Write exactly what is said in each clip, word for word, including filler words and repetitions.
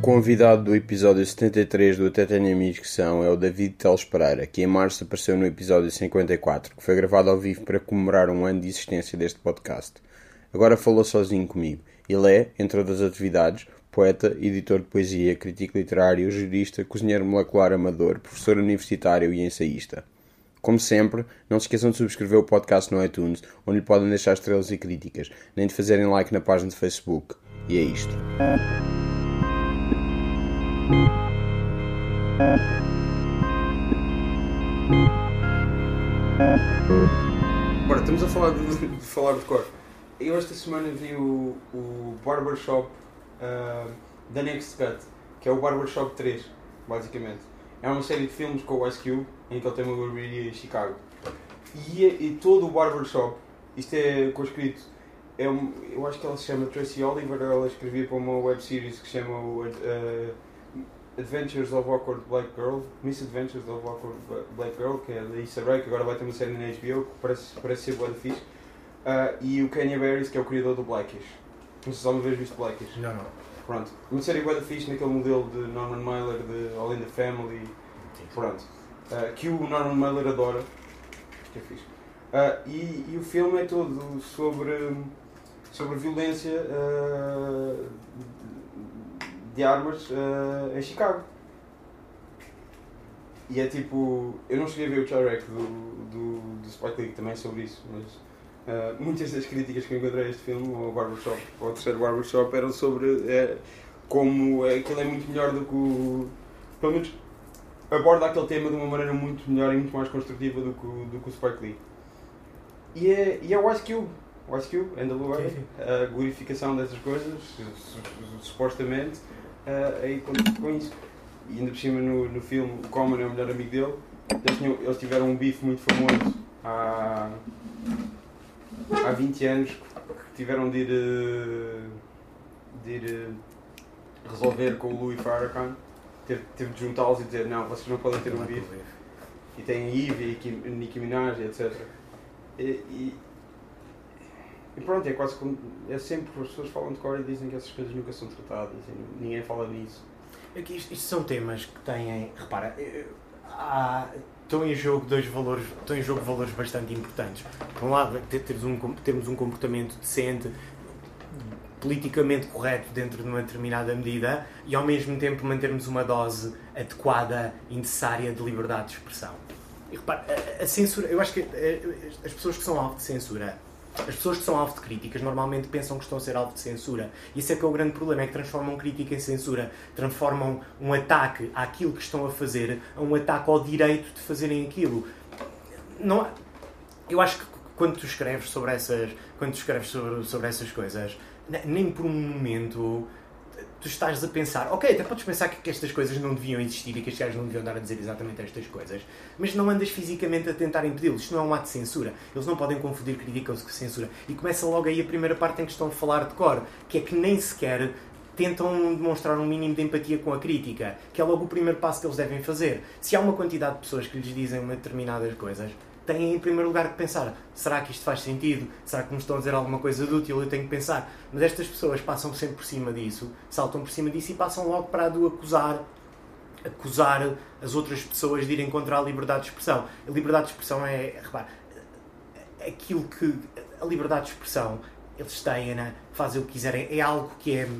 convidado do episódio setenta e três do Até Tenho Amigos que São é o David Teles Pereira, que em março apareceu no episódio cinquenta e quatro, que foi gravado ao vivo para comemorar um ano de existência deste podcast. Agora falou sozinho comigo. Ele é, entre outras atividades, poeta, editor de poesia, crítico literário, jurista, cozinheiro molecular amador, professor universitário e ensaísta. Como sempre, não se esqueçam de subscrever o podcast no iTunes, onde lhe podem deixar estrelas e críticas, nem de fazerem like na página de Facebook. E é isto. Bora, estamos a falar de, de falar de cor. Eu esta semana vi o, o Barbershop uh, da Next Cut, que é o Barbershop três, basicamente. É uma série de filmes com o Ice Cube, em que ele tem uma barbearia em Chicago. E, e todo o Barbershop, isto é conscrito, é um, eu acho que ela se chama Tracy Oliver, ela escrevia para uma web series que se chama uh, Adventures of Awkward Black Girl, Misadventures of Awkward Black Girl, que é da Issa Rae, que agora vai ter uma série na H B O, que parece, parece ser boa de fixe. Uh, e o Kanye Barris, que é o criador do Blackish. Não sei se alguma vez viste Blackish. Não, não. Pronto. Uma série boa de fixe naquele modelo de Norman Mailer, de All in the Family. Sim. Pronto. Uh, que o Norman Mailer adora. Que é fixe. Uh, e, e o filme é todo sobre, sobre violência uh, de armas uh, em Chicago. E é tipo... Eu não cheguei a ver o Chirac do, do, do Spike Lee também sobre isso, mas uh, muitas das críticas que eu encontrei a este filme, ou ao Barbershop, ou ao terceiro Barbershop, eram sobre é, como aquilo é muito melhor do que o... Pelo menos aborda aquele tema de uma maneira muito melhor e muito mais construtiva do que o, do que o Spike Lee. E é, e é o Ice Cube. O Ice Cube, ainda lugar, a glorificação dessas coisas, supostamente, uh, aí com, com isso. E ainda por cima no, no filme, o Common é o melhor amigo dele. Eles, tinham, eles tiveram um bife muito famoso há, há vinte anos, que tiveram de ir, de ir resolver com o Louis Farrakhan. Teve, teve de juntá-los e dizer, não, vocês não podem ter um bife. E tem a Ivy, e Nicki Minaj, etcétera. E, e, e pronto, é quase como... É sempre, as pessoas falam de cor e dizem que essas coisas nunca são tratadas. E ninguém fala nisso. Aqui, isto, isto são temas que têm... Repara, há, estão em jogo dois valores, estão em jogo valores bastante importantes. Por um lado, termos um, termos um comportamento decente, politicamente correto dentro de uma determinada medida e ao mesmo tempo mantermos uma dose adequada e necessária de liberdade de expressão. E repara, a, a censura, eu acho que a, as pessoas que são alvo de censura, as pessoas que são alvo de críticas normalmente pensam que estão a ser alvo de censura. E esse é que é o grande problema, é que transformam crítica em censura, transformam um ataque àquilo que estão a fazer a um ataque ao direito de fazerem aquilo. Não, eu acho que quando tu escreves sobre essas, quando tu escreves sobre, sobre essas coisas, nem por um momento tu estás a pensar, ok, até podes pensar que estas coisas não deviam existir e que estes gajos não deviam dar a dizer exatamente estas coisas, mas não andas fisicamente a tentar impedi-los. Isto não é um ato de censura. Eles não podem confundir crítica com censura. E começa logo aí a primeira parte em que estão a falar de cor, que é que nem sequer tentam demonstrar um mínimo de empatia com a crítica, que é logo o primeiro passo que eles devem fazer. Se há uma quantidade de pessoas que lhes dizem uma determinadas coisas, têm em primeiro lugar que pensar, será que isto faz sentido? Será que me estão a dizer alguma coisa de útil? Eu tenho que pensar. Mas estas pessoas passam sempre por cima disso, saltam por cima disso e passam logo para a do acusar, acusar as outras pessoas de irem contra a liberdade de expressão. A liberdade de expressão é, repare, aquilo que... A liberdade de expressão, eles têm, né? Fazem o que quiserem, é algo que é...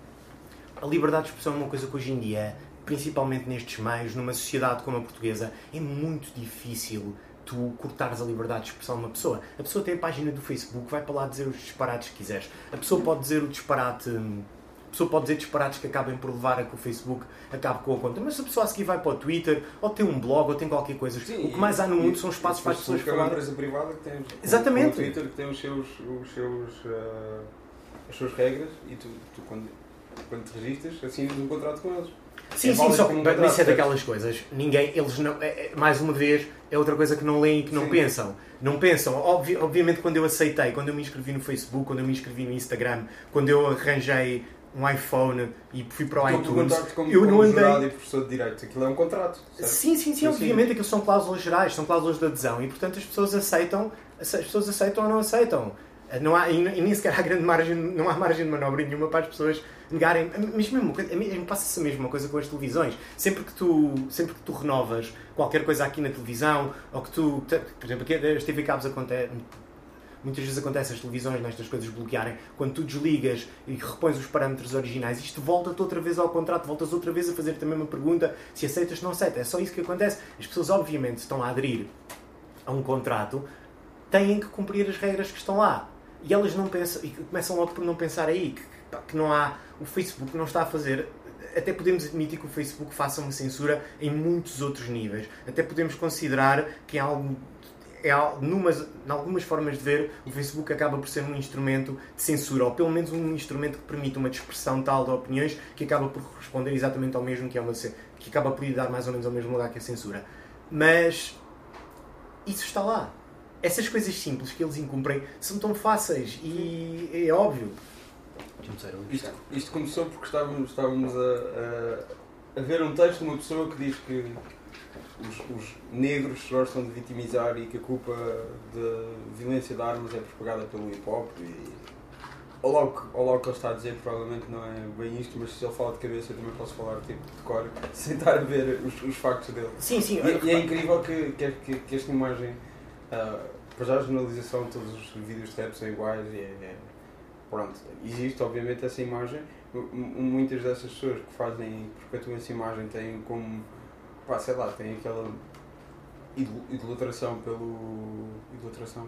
A liberdade de expressão é uma coisa que hoje em dia, principalmente nestes meios, numa sociedade como a portuguesa, é muito difícil tu cortares a liberdade de expressão de uma pessoa. A pessoa tem a página do Facebook, vai para lá dizer os disparates que quiseres. A pessoa pode dizer o disparate... A pessoa pode dizer disparates que acabem por levar a que o Facebook acabe com a conta. Mas se a pessoa a seguir vai para o Twitter, ou tem um blog, ou tem qualquer coisa... Sim, o que mais há no mundo são espaços para as pessoas falarem. É uma empresa privada que tem... Exatamente. O Twitter que tem os seus... Os seus uh, as suas regras e tu, tu quando, quando te registras, assinas um contrato com eles. Sim, é sim, só que um isso é daquelas coisas. Ninguém, eles não, é, mais uma vez, é outra coisa que não leem e que não sim. pensam. Não pensam. Obvi, obviamente, quando eu aceitei, quando eu me inscrevi no Facebook, quando eu me inscrevi no Instagram, quando eu arranjei um iPhone e fui para o tu iTunes, como, eu como não andei... jurado e professor de Direito. Aquilo é um contrato, certo? Sim, sim, sim, obviamente. Aquilo são cláusulas gerais, são cláusulas de adesão e, portanto, as pessoas aceitam, as pessoas aceitam ou não aceitam. Não há, e nem sequer há grande margem, não há margem de manobra nenhuma para as pessoas negarem, mas mesmo, mesmo passa-se a mesma coisa com as televisões. Sempre que tu, sempre que tu renovas qualquer coisa aqui na televisão, ou que tu, por exemplo, aqui as T V Cabos acontece, muitas vezes acontece as televisões nestas coisas bloquearem, quando tu desligas e repões os parâmetros originais, isto volta-te outra vez ao contrato, voltas outra vez a fazer-te a mesma pergunta, se aceitas ou não aceitas. É só isso que acontece. As pessoas obviamente estão a aderir a um contrato, têm que cumprir as regras que estão lá. E elas não pensam, e começam logo por não pensar aí, que, que não há, o Facebook não está a fazer, até podemos admitir que o Facebook faça uma censura em muitos outros níveis. Até podemos considerar que há algum, é, numas, em algumas formas de ver, o Facebook acaba por ser um instrumento de censura, ou pelo menos um instrumento que permite uma dispersão tal de opiniões que acaba por responder exatamente ao mesmo que é uma que acaba por lhe dar mais ou menos ao mesmo lugar que a censura. Mas isso está lá. Essas coisas simples que eles incumprem são tão fáceis e é óbvio. Isto, isto começou porque estávamos, estávamos a, a, a ver um texto de uma pessoa que diz que os, os negros gostam de vitimizar e que a culpa da violência de armas é propagada pelo hip-hop. E ao logo, ao logo que ele está a dizer, provavelmente não é bem isto, mas se ele fala de cabeça eu também posso falar tipo, de cor, sem estar a ver os, os factos dele. Sim, sim. E, e é incrível que, que, que, que esta imagem, uh, para já a generalização, todos os vídeos de rap são iguais e é, é, pronto, existe obviamente essa imagem. Muitas dessas pessoas que fazem, perpetuam essa imagem têm como, pá, sei lá, têm aquela idolatração pelo... idolatração?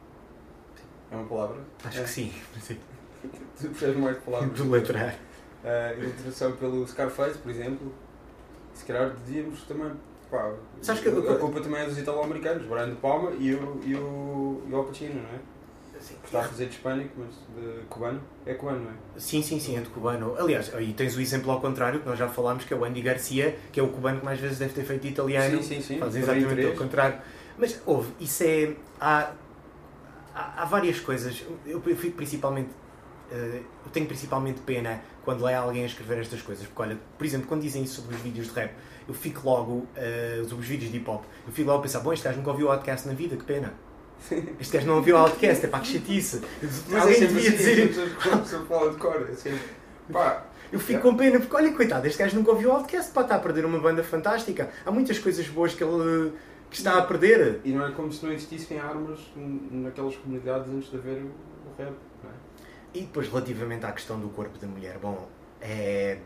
É uma palavra? Acho é. que sim. sim. Tu percebes mais de palavras? Idolatrar. Uh, idolatração pelo Scarface, por exemplo. Se calhar dizíamos também, pá, Sabes que a, eu... a culpa também é dos italo-americanos, Brian De Palma e o, e o, e o Al Pacino, não é? Sim. Está a fazer de hispânico, mas de cubano. É cubano, não é? Sim, sim, sim, é de cubano. Aliás, aí tens o exemplo ao contrário, que nós já falámos, que é o Andy Garcia, que é o cubano que mais vezes deve ter feito italiano. Sim, sim, sim. Faz exatamente ao contrário. Mas, houve, isso é... Há, há, há várias coisas. Eu, eu fico principalmente... Uh, eu tenho principalmente pena quando leio alguém a escrever estas coisas. Porque, olha, por exemplo, quando dizem isso sobre os vídeos de rap, eu fico logo... Uh, sobre os vídeos de hip-hop, eu fico logo a pensar, bom, este gajo nunca ouviu o Outcast na vida, que pena. Este gajo não ouviu o Outcast, é pá, que chatice. Mas alguém devia dizer... Se fala de cor, assim... Pá... Eu fico com pena, porque olha, coitado, este gajo nunca ouviu o Outcast, pá, está a perder uma banda fantástica. Há muitas coisas boas que ele que está a perder. E não é como se não existissem armas naquelas comunidades antes de haver o rap, não é? E depois, relativamente à questão do corpo da mulher, bom, é...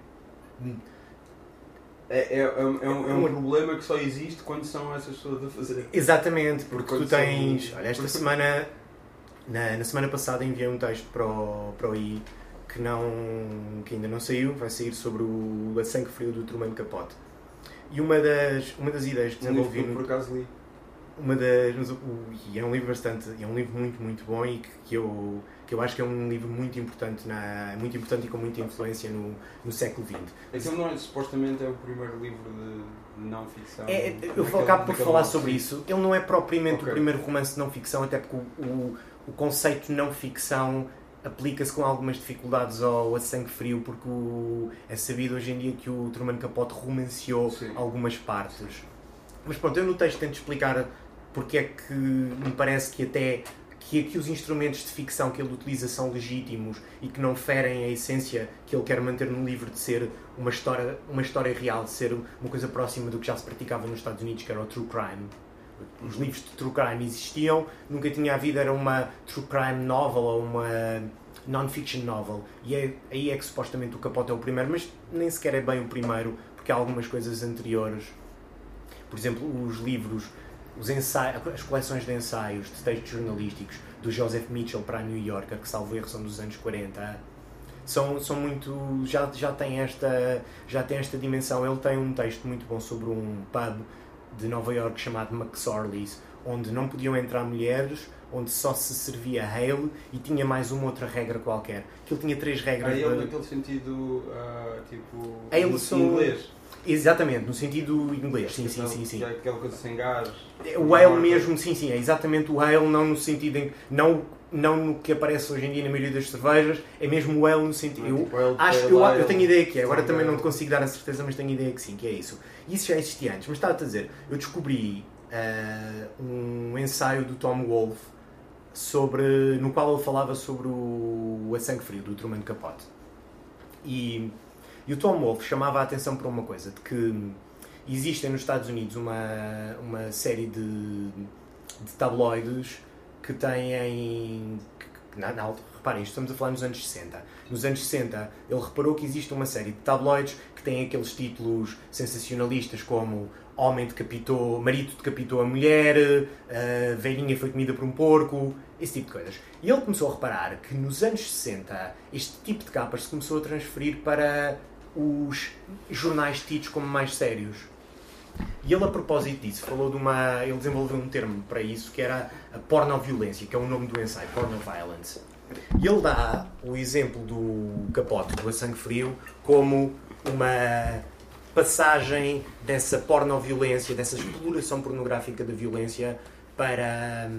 É, é, é, um, é um problema que só existe quando são essas pessoas a fazer. Exatamente, porque quando tu tens... são... Olha, esta semana... Na, na semana passada enviei um texto para o, para o I que, não, que ainda não saiu, vai sair sobre o A Sangue Frio do Truman Capote. E uma das, uma das ideias que desenvolvi... Um por acaso li. Uma das... Mas, o, e é um livro bastante... É um livro muito, muito bom e que, que, eu, que eu acho que é um livro muito importante, na, muito importante e com muita influência no, no século vinte. Aquilo não é, supostamente é o primeiro livro de não ficção. É, eu vou acabo por falar livro. sobre isso. Ele não é propriamente Okay. o primeiro romance de não ficção, até porque o, o, o conceito de não ficção aplica-se com algumas dificuldades ao A Sangue Frio, porque o, é sabido hoje em dia que o Truman Capote romanceou Sim. algumas partes. Mas pronto, eu no texto tento explicar porque é que me parece que até que aqui os instrumentos de ficção que ele utiliza são legítimos e que não ferem a essência que ele quer manter no livro de ser uma história, uma história real, de ser uma coisa próxima do que já se praticava nos Estados Unidos, que era o true crime. Os livros de true crime existiam, nunca tinha havido, era uma true crime novel ou uma non-fiction novel. E é, aí é que supostamente o Capote é o primeiro, mas nem sequer é bem o primeiro, porque há algumas coisas anteriores. Por exemplo, os livros, os ensaios, as coleções de ensaios, de textos jornalísticos, do Joseph Mitchell para a New Yorker, que salvo erro são dos anos quarenta, são, são muito... Já, já, tem esta, já tem esta dimensão. Ele tem um texto muito bom sobre um pub de Nova York chamado McSorley's, onde não podiam entrar mulheres, onde só se servia ale e tinha mais uma outra regra qualquer. Aquilo tinha três regras. Ale de... naquele sentido, uh, tipo, ale in são... inglês. Exatamente, no sentido inglês, sim, sim, sim, sim. É aquela coisa sem gás. O ale mesmo, sim, sim, é exatamente o ale, não no sentido em... Não, não no que aparece hoje em dia na maioria das cervejas, é mesmo o ale no sentido... Eu, tipo, ale, acho, eu, eu tenho ideia que é, agora também não te consigo dar a certeza, mas tenho ideia que sim, que é isso. Isso já existia antes, mas estava a dizer, eu descobri uh, um ensaio do Tom Wolfe sobre, no qual ele falava sobre o A Sangue Frio, do Truman Capote. E, e o Tom Wolfe chamava a atenção para uma coisa, de que existem nos Estados Unidos uma, uma série de, de tabloides que têm... Que, na, na, reparem, estamos a falar nos anos sessenta. Nos anos sessenta, ele reparou que existe uma série de tabloides que têm aqueles títulos sensacionalistas como Homem decapitou, Marido decapitou a mulher, uh, Velhinha foi comida por um porco, esse tipo de coisas. E ele começou a reparar que nos anos sessenta este tipo de capas se começou a transferir para os jornais tidos como mais sérios. E ele, a propósito disso, falou de uma... Ele desenvolveu um termo para isso, que era a pornoviolência, que é o nome do ensaio, pornoviolence. E ele dá o exemplo do Capote, do A Sangue Frio, como uma passagem dessa pornoviolência, dessa exploração pornográfica da violência para,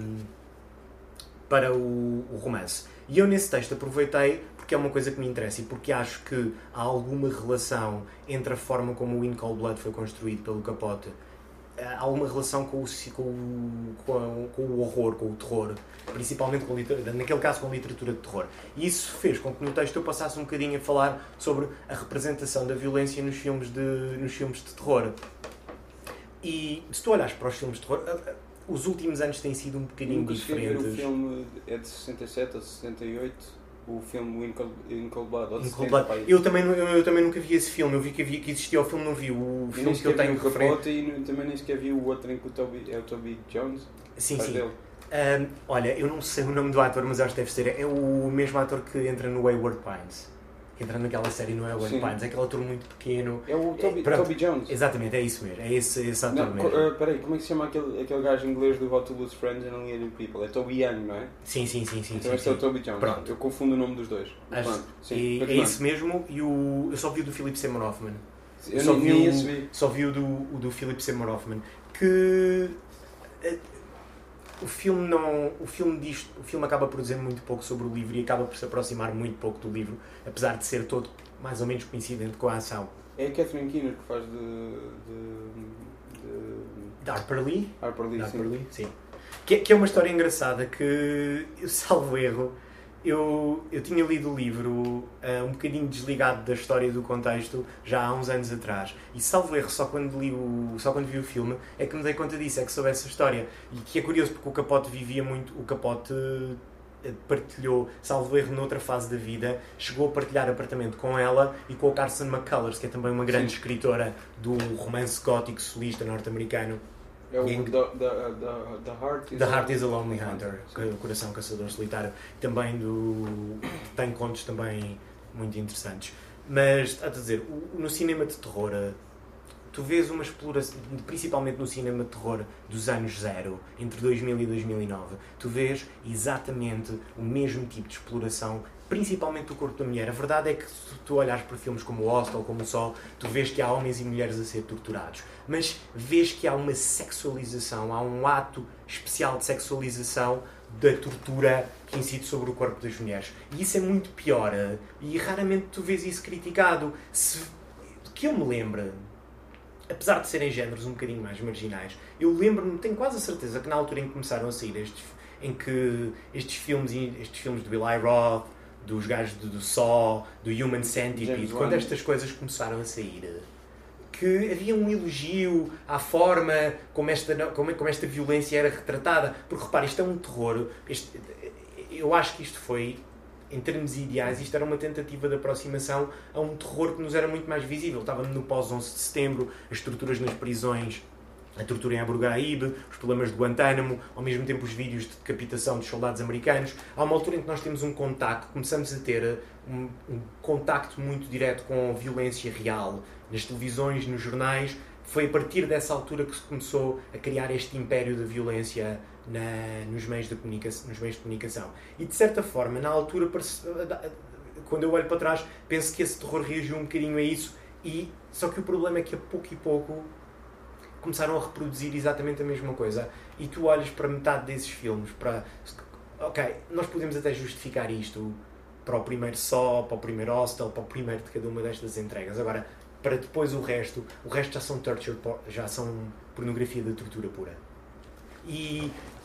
para o, o romance. E eu, nesse texto, aproveitei porque é uma coisa que me interessa e porque acho que há alguma relação entre a forma como o In Cold Blood foi construído pelo Capote, há alguma relação com o, com, o, com, a, com o horror, com o terror, principalmente com a, naquele caso com a literatura de terror. E isso fez com que no texto eu passasse um bocadinho a falar sobre a representação da violência nos filmes de, nos filmes de terror. E se tu olhas para os filmes de terror, os últimos anos têm sido um bocadinho Nunca diferentes. O filme é de sessenta e sete ou sessenta e oito, o filme In Cold, In Cold Blood. Ou In Cold Blood. Eu, também, eu, eu também nunca vi esse filme, eu vi que, havia, que existia o filme, não vi o e filme que eu tenho referente. E também nem sequer vi o outro em que o Toby, é o Toby Jones. Sim, sim. Um, olha, eu não sei o nome do ator, mas acho que deve ser. É o mesmo ator que entra no Wayward Pines. Que entra naquela série no Wayward Sim. Pines. É aquele ator muito pequeno. É o Toby, é, Toby Jones. Exatamente, é isso mesmo. É esse, esse ator não, mesmo. Uh, peraí, como é que se chama aquele, aquele gajo inglês do How to Lose Friends and Alienated People? É Toby Young, não é? Sim, sim, sim. sim então sim, este sim. é o Toby Jones. Pronto. Eu confundo o nome dos dois. Acho, sim, e, é isso mesmo. E o, eu só vi o do Philip Seymour Hoffman. Eu, eu só, nem, vi nem o, esse vi. só vi o do, o do Philip Seymour Hoffman. Que... O filme não, o filme diz, o filme acaba por dizer muito pouco sobre o livro e acaba por se aproximar muito pouco do livro, apesar de ser todo mais ou menos coincidente com a ação. É a Catherine Keener que faz de, de, de... de Harper Lee? Harper Lee, Harper sim. Lee, sim. Que, que é uma história engraçada que, eu salvo erro, eu, eu tinha lido o livro uh, um bocadinho desligado da história e do contexto já há uns anos atrás. E salvo erro, só quando, li o, só quando vi o filme é que me dei conta disso, é que soube essa história. E que é curioso porque o Capote vivia muito, o Capote uh, partilhou, salvo erro, noutra fase da vida, chegou a partilhar apartamento com ela e com a Carson McCullers, que é também uma grande Sim. escritora do romance gótico solista norte-americano. É o the, the, the, the Heart is, the Heart is a Lonely Hunter, o Coração Caçador Solitário, também do, tem contos também muito interessantes. Mas, a dizer, no cinema de terror, tu vês uma exploração, principalmente no cinema de terror dos anos zero, entre dois mil e dois mil e nove, tu vês exatamente o mesmo tipo de exploração, principalmente do corpo da mulher. A verdade é que se tu olhares para filmes como o Hostel, como o Sol, tu vês que há homens e mulheres a ser torturados. Mas vês que há uma sexualização, há um ato especial de sexualização da tortura que incide sobre o corpo das mulheres. E isso é muito pior. E raramente tu vês isso criticado. Se, que eu me lembro, apesar de serem géneros um bocadinho mais marginais, eu lembro-me, tenho quase a certeza que na altura em que começaram a sair estes, em que estes filmes, estes filmes do Eli Roth, dos gajos do, do Saw, do Human Centipede, quando estas coisas começaram a sair, que havia um elogio à forma como esta, como, como esta violência era retratada. Porque, repare, isto é um terror. Este, eu acho que isto foi, em termos ideais, isto era uma tentativa de aproximação a um terror que nos era muito mais visível. Estávamos no pós onze de setembro, as torturas nas prisões, a tortura em Abu Ghraib, os problemas de Guantánamo, ao mesmo tempo os vídeos de decapitação dos soldados americanos. Há uma altura em que nós temos um contacto, começamos a ter um, um contacto muito direto com a violência real, nas televisões, nos jornais. Foi a partir dessa altura que se começou a criar este império da violência na, nos, meios de comunicação, nos meios de comunicação. E, de certa forma, na altura, quando eu olho para trás, penso que esse terror reagiu um bocadinho a isso. E, só que o problema é que, a pouco e pouco, começaram a reproduzir exatamente a mesma coisa. E tu olhas para metade desses filmes, para... Ok, nós podemos até justificar isto para o primeiro Saw, para o primeiro Hostel, para o primeiro de cada uma destas entregas. Agora, para depois o resto, o resto já são torture, já são pornografia de tortura pura. E,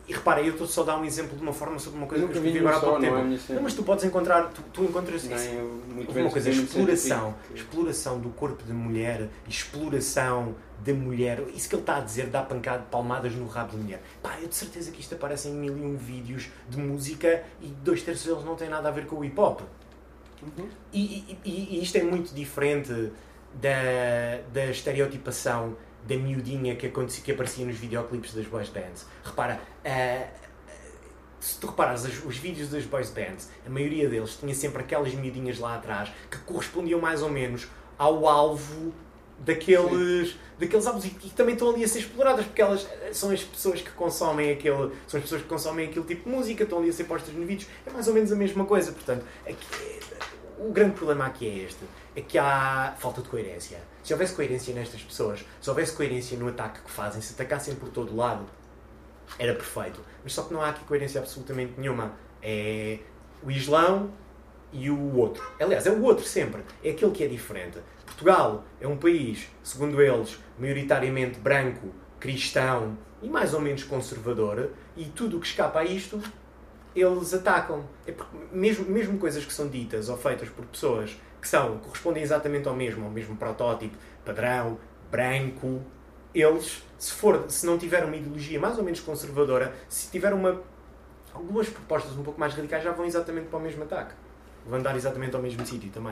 e repara, eu estou só a dar um exemplo de uma forma sobre uma coisa eu que eu escrevi agora há pouco tempo. Não, não, mas tu podes encontrar, tu, tu encontras não, isso. muito uma coisa, exploração, que... exploração do corpo de mulher, exploração da mulher, isso que ele está a dizer, dá pancada, palmadas no rabo de mulher. Pá, eu de certeza que isto aparece em mil e um vídeos de música e dois terços deles não têm nada a ver com o hip hop. Uhum. E, e, e isto é muito diferente da, da estereotipação da miudinha que, acontecia, que aparecia nos videoclipes das boys bands. Repara, uh, se tu reparares os, os vídeos das boys bands, a maioria deles tinha sempre aquelas miudinhas lá atrás que correspondiam mais ou menos ao alvo daqueles, daqueles alvos e que também estão ali a ser exploradas, porque elas são as pessoas que consomem aquele, são as pessoas que consomem aquele tipo de música, estão ali a ser postas nos vídeos, é mais ou menos a mesma coisa. Portanto, aqui, o grande problema aqui é este, é que há falta de coerência. Se houvesse coerência nestas pessoas, se houvesse coerência no ataque que fazem, se atacassem por todo lado, era perfeito. Mas só que não há aqui coerência absolutamente nenhuma. É o Islão e o outro. Aliás, é o outro sempre. É aquele que é diferente. Portugal é um país, segundo eles, maioritariamente branco, cristão e mais ou menos conservador, e tudo o que escapa a isto, eles atacam. É porque mesmo, mesmo coisas que são ditas ou feitas por pessoas que são, correspondem exatamente ao mesmo, ao mesmo protótipo, padrão, branco, eles, se, for, se não tiver uma ideologia mais ou menos conservadora, se tiver uma, algumas propostas um pouco mais radicais, já vão exatamente para o mesmo ataque. Vão andar exatamente ao mesmo sítio também.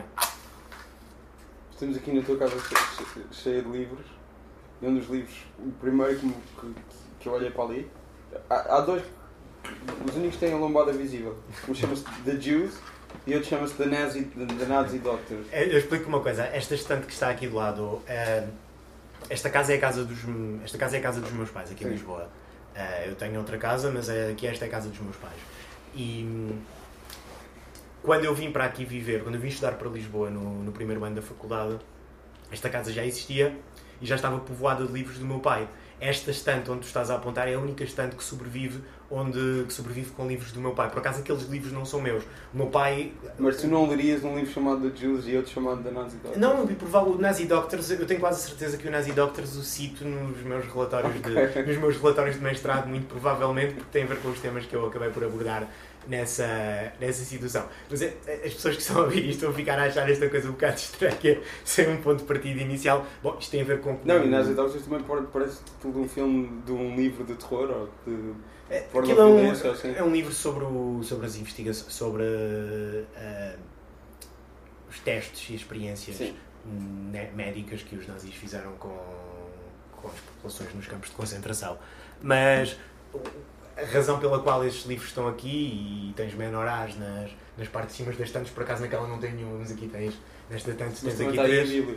Estamos aqui na tua casa cheia de livros. E um dos livros, o primeiro que, que, que eu olhei para ali, há, há dois, os únicos que têm a lombada visível. Um chama-se The Jews e outro chama-se The Nazi, The Nazi Doctors. Eu explico uma coisa. Esta estante que está aqui do lado, esta casa é a casa dos, esta casa é a casa dos meus pais, aqui em Lisboa. Eu tenho outra casa, mas aqui esta é a casa dos meus pais. E quando eu vim para aqui viver, quando eu vim estudar para Lisboa no, no primeiro ano da faculdade, esta casa já existia e já estava povoada de livros do meu pai. Esta estante onde tu estás a apontar é a única estante que sobrevive, onde, que sobrevive com livros do meu pai. Por acaso aqueles livros não são meus. O meu pai... Mas tu não lerias um livro chamado The Jews e outro chamado The Nazi Doctors? Não, o Nazi Doctors, eu tenho quase certeza que o Nazi Doctors o cito nos meus relatórios, okay. de, nos meus relatórios de mestrado, muito provavelmente, porque tem a ver com os temas que eu acabei por abordar nessa, nessa situação. Mas é, as pessoas que estão a ouvir isto vão ficar a achar esta coisa um bocado estranha, sem um ponto de partida inicial. Bom, isto tem a ver com... Não, e Nazi Doctors também parece tudo um filme de um livro de terror ou de... Aquilo é um, assim. é um livro sobre, o, sobre as investigações, sobre uh, os testes e experiências né, médicas que os nazis fizeram com, com as populações nos campos de concentração. Mas a razão pela qual estes livros estão aqui, e tens menorás nas, nas partes de cima das estantes, por acaso naquela não tem nenhuma, mas aqui tens, nesta estante tens aqui três.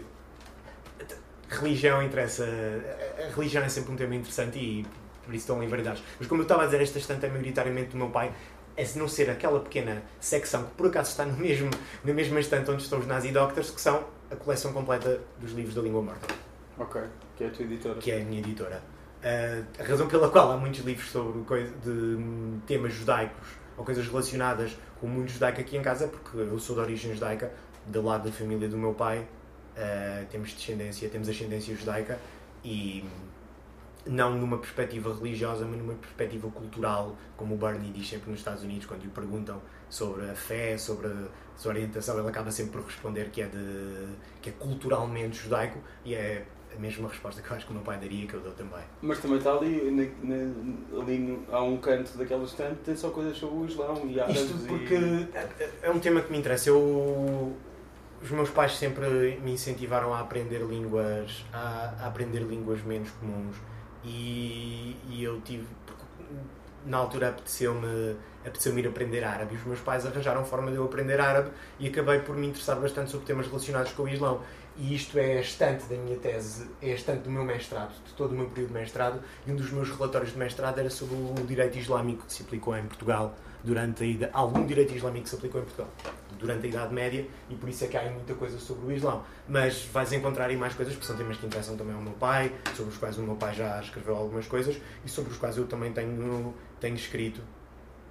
Religião interessa, a religião é sempre um tema interessante e por isso estão ali variedades. Mas como eu estava a dizer, esta estante é maioritariamente do meu pai, é se não ser aquela pequena secção que por acaso está no mesmo, na mesma estante onde estão os Nazi Doctors, que são a coleção completa dos livros da língua morta. Ok, que é a tua editora. Que é a minha editora. Uh, a razão pela qual há muitos livros sobre coisa, de temas judaicos ou coisas relacionadas com o mundo judaico aqui em casa é porque eu sou de origem judaica, do lado da família do meu pai, uh, temos descendência, temos ascendência judaica e não numa perspectiva religiosa, mas numa perspectiva cultural, como o Bernie diz sempre nos Estados Unidos, quando lhe perguntam sobre a fé, sobre a sua orientação, ele acaba sempre por responder que é, de, que é culturalmente judaico, e é a mesma resposta que eu acho que o meu pai daria, que eu dou também. Mas também está ali, na, na, ali no, há um canto daquela estante, tem só coisas sobre o Islão e árabes. Isto porque e... é um tema que me interessa. Eu, os meus pais sempre me incentivaram a aprender línguas, a, a aprender línguas menos comuns. E, e eu tive, na altura apeteceu-me, apeteceu-me ir aprender árabe e os meus pais arranjaram forma de eu aprender árabe e acabei por me interessar bastante sobre temas relacionados com o Islão. E isto é a estante da minha tese, é a estante do meu mestrado, de todo o meu período de mestrado, e um dos meus relatórios de mestrado era sobre o direito islâmico que se aplicou em Portugal durante a idade, algum direito islâmico que se aplicou em Portugal durante a Idade Média, e por isso é que há muita coisa sobre o Islão. Mas vais encontrar aí mais coisas, porque são temas que interessam também ao meu pai, sobre os quais o meu pai já escreveu algumas coisas, e sobre os quais eu também tenho, tenho escrito.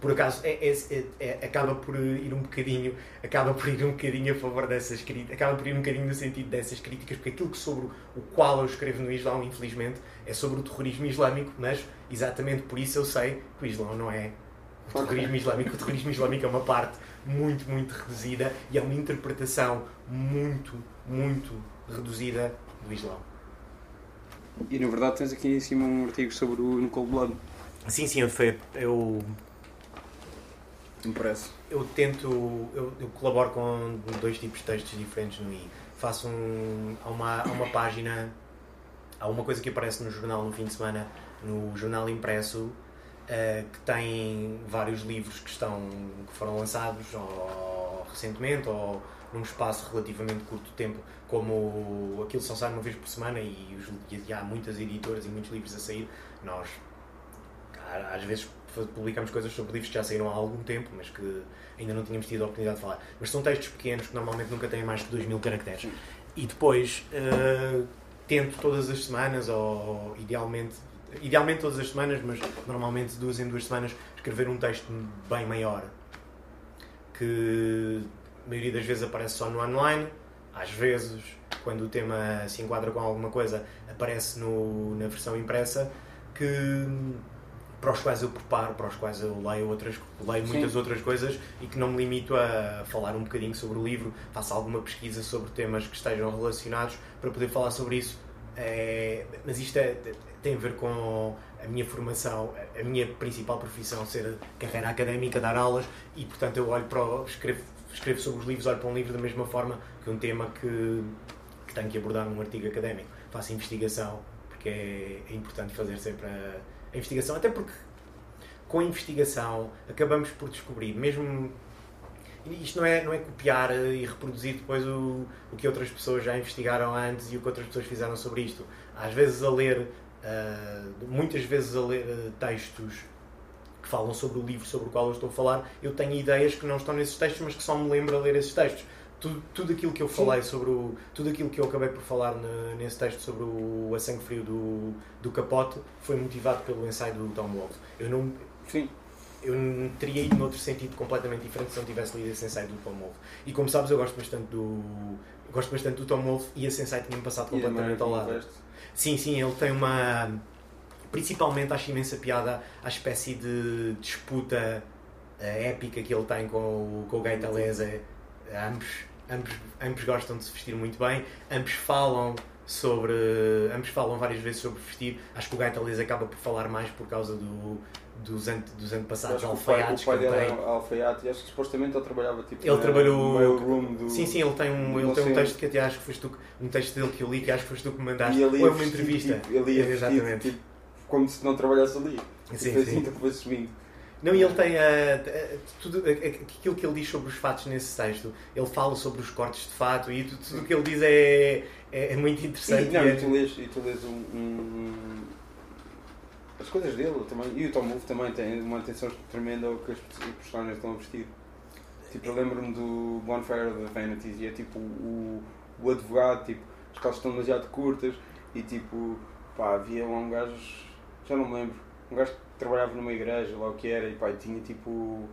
por acaso é, é, é, é, acaba por ir um bocadinho acaba por ir um bocadinho a favor dessas críticas, acaba por ir um bocadinho no sentido dessas críticas, porque aquilo que sobre o qual eu escrevo no Islão, infelizmente, é sobre o terrorismo islâmico, mas exatamente por isso eu sei que o Islão não é o terrorismo islâmico. O terrorismo islâmico é uma parte muito, muito reduzida e é uma interpretação muito, muito reduzida do Islão. E na verdade tens aqui em cima um artigo sobre o No Cold Blood. Sim, sim, eu, eu, me parece. Eu tento, eu, eu colaboro com dois tipos de textos diferentes no I. Faço um, há uma, há uma página, há uma coisa que aparece no jornal no fim de semana, no jornal impresso, uh, que tem vários livros que, estão, que foram lançados ou, recentemente ou num espaço relativamente curto de tempo, como aquilo só sai uma vez por semana e, os, e há muitas editoras e muitos livros a sair. Nós às vezes publicamos coisas sobre livros que já saíram há algum tempo, mas que ainda não tínhamos tido a oportunidade de falar. Mas são textos pequenos que normalmente nunca têm mais que dois mil caracteres. E depois uh, tento todas as semanas, ou idealmente, idealmente todas as semanas, mas normalmente duas em duas semanas, escrever um texto bem maior. Que a maioria das vezes aparece só no online, às vezes, quando o tema se enquadra com alguma coisa, aparece no, na versão impressa, que... para os quais eu preparo, para os quais eu leio, outras, leio muitas Sim. outras coisas e que não me limito a falar um bocadinho sobre o livro, faço alguma pesquisa sobre temas que estejam relacionados para poder falar sobre isso. É, mas isto é, tem a ver com a minha formação, a minha principal profissão ser carreira académica, dar aulas, e portanto eu olho para o, escrevo, escrevo sobre os livros, olho para um livro da mesma forma que um tema que, que tenho que abordar num artigo académico. Faço investigação, porque é, é importante fazer sempre a A investigação, até porque com a investigação acabamos por descobrir, mesmo isto não é, não é copiar e reproduzir depois o, o que outras pessoas já investigaram antes e o que outras pessoas fizeram sobre isto. Às vezes a ler, uh, muitas vezes a ler uh, textos que falam sobre o livro sobre o qual eu estou a falar, eu tenho ideias que não estão nesses textos, mas que só me lembro a ler esses textos. Tudo, tudo aquilo que eu falei Sim. sobre o, tudo aquilo que eu acabei por falar na, nesse texto sobre o A Sangue Frio do, do Capote foi motivado pelo ensaio do Tom Wolfe. Eu não, Sim. eu não teria ido noutro sentido completamente diferente se não tivesse lido esse ensaio do Tom Wolfe. E como sabes, eu gosto bastante do, gosto bastante do Tom Wolfe e esse ensaio tinha-me passado completamente ao lado. Sim, sim, ele tem uma... Principalmente acho imensa piada à espécie de disputa uh, épica que ele tem com o, com o Guy Talese. Ambos, ambos, ambos gostam de se vestir muito bem, ambos falam sobre, ambos falam várias vezes sobre vestir. Acho que o Guy Talese acaba por falar mais por causa do, dos, ante, dos antepassados alfaiates. O pai, o pai dele é alfaiate e acho que supostamente ele trabalhava tipo ele na, trabalhou, no mail room do... Sim, sim, ele tem um, ele tem um texto que até acho que foste tu, um texto dele que eu li que acho que foste tu que me mandaste, ou é uma entrevista. Tipo, ele ia vestir, tipo, como se não trabalhasse ali. Sim, tipo, sim. Assim, depois subindo. Não, e ele tem uh, tudo uh, aquilo que ele diz sobre os fatos nesse texto. Ele fala sobre os cortes de fato e tudo, tudo o que ele diz é, é, é muito interessante. E, não, e, é... e tu lês, e tu lês um, um, as coisas dele também. E o Tom Wolfe também tem uma atenção tremenda ao que os personagens estão a vestir. Tipo, eu lembro-me do Bonfire of the Vanities e é tipo o, o advogado, tipo, as calças estão demasiado curtas e tipo, pá, havia lá um gajo, já não me lembro, um gajo que trabalhava numa igreja, lá o que era, e pá, e tinha tipo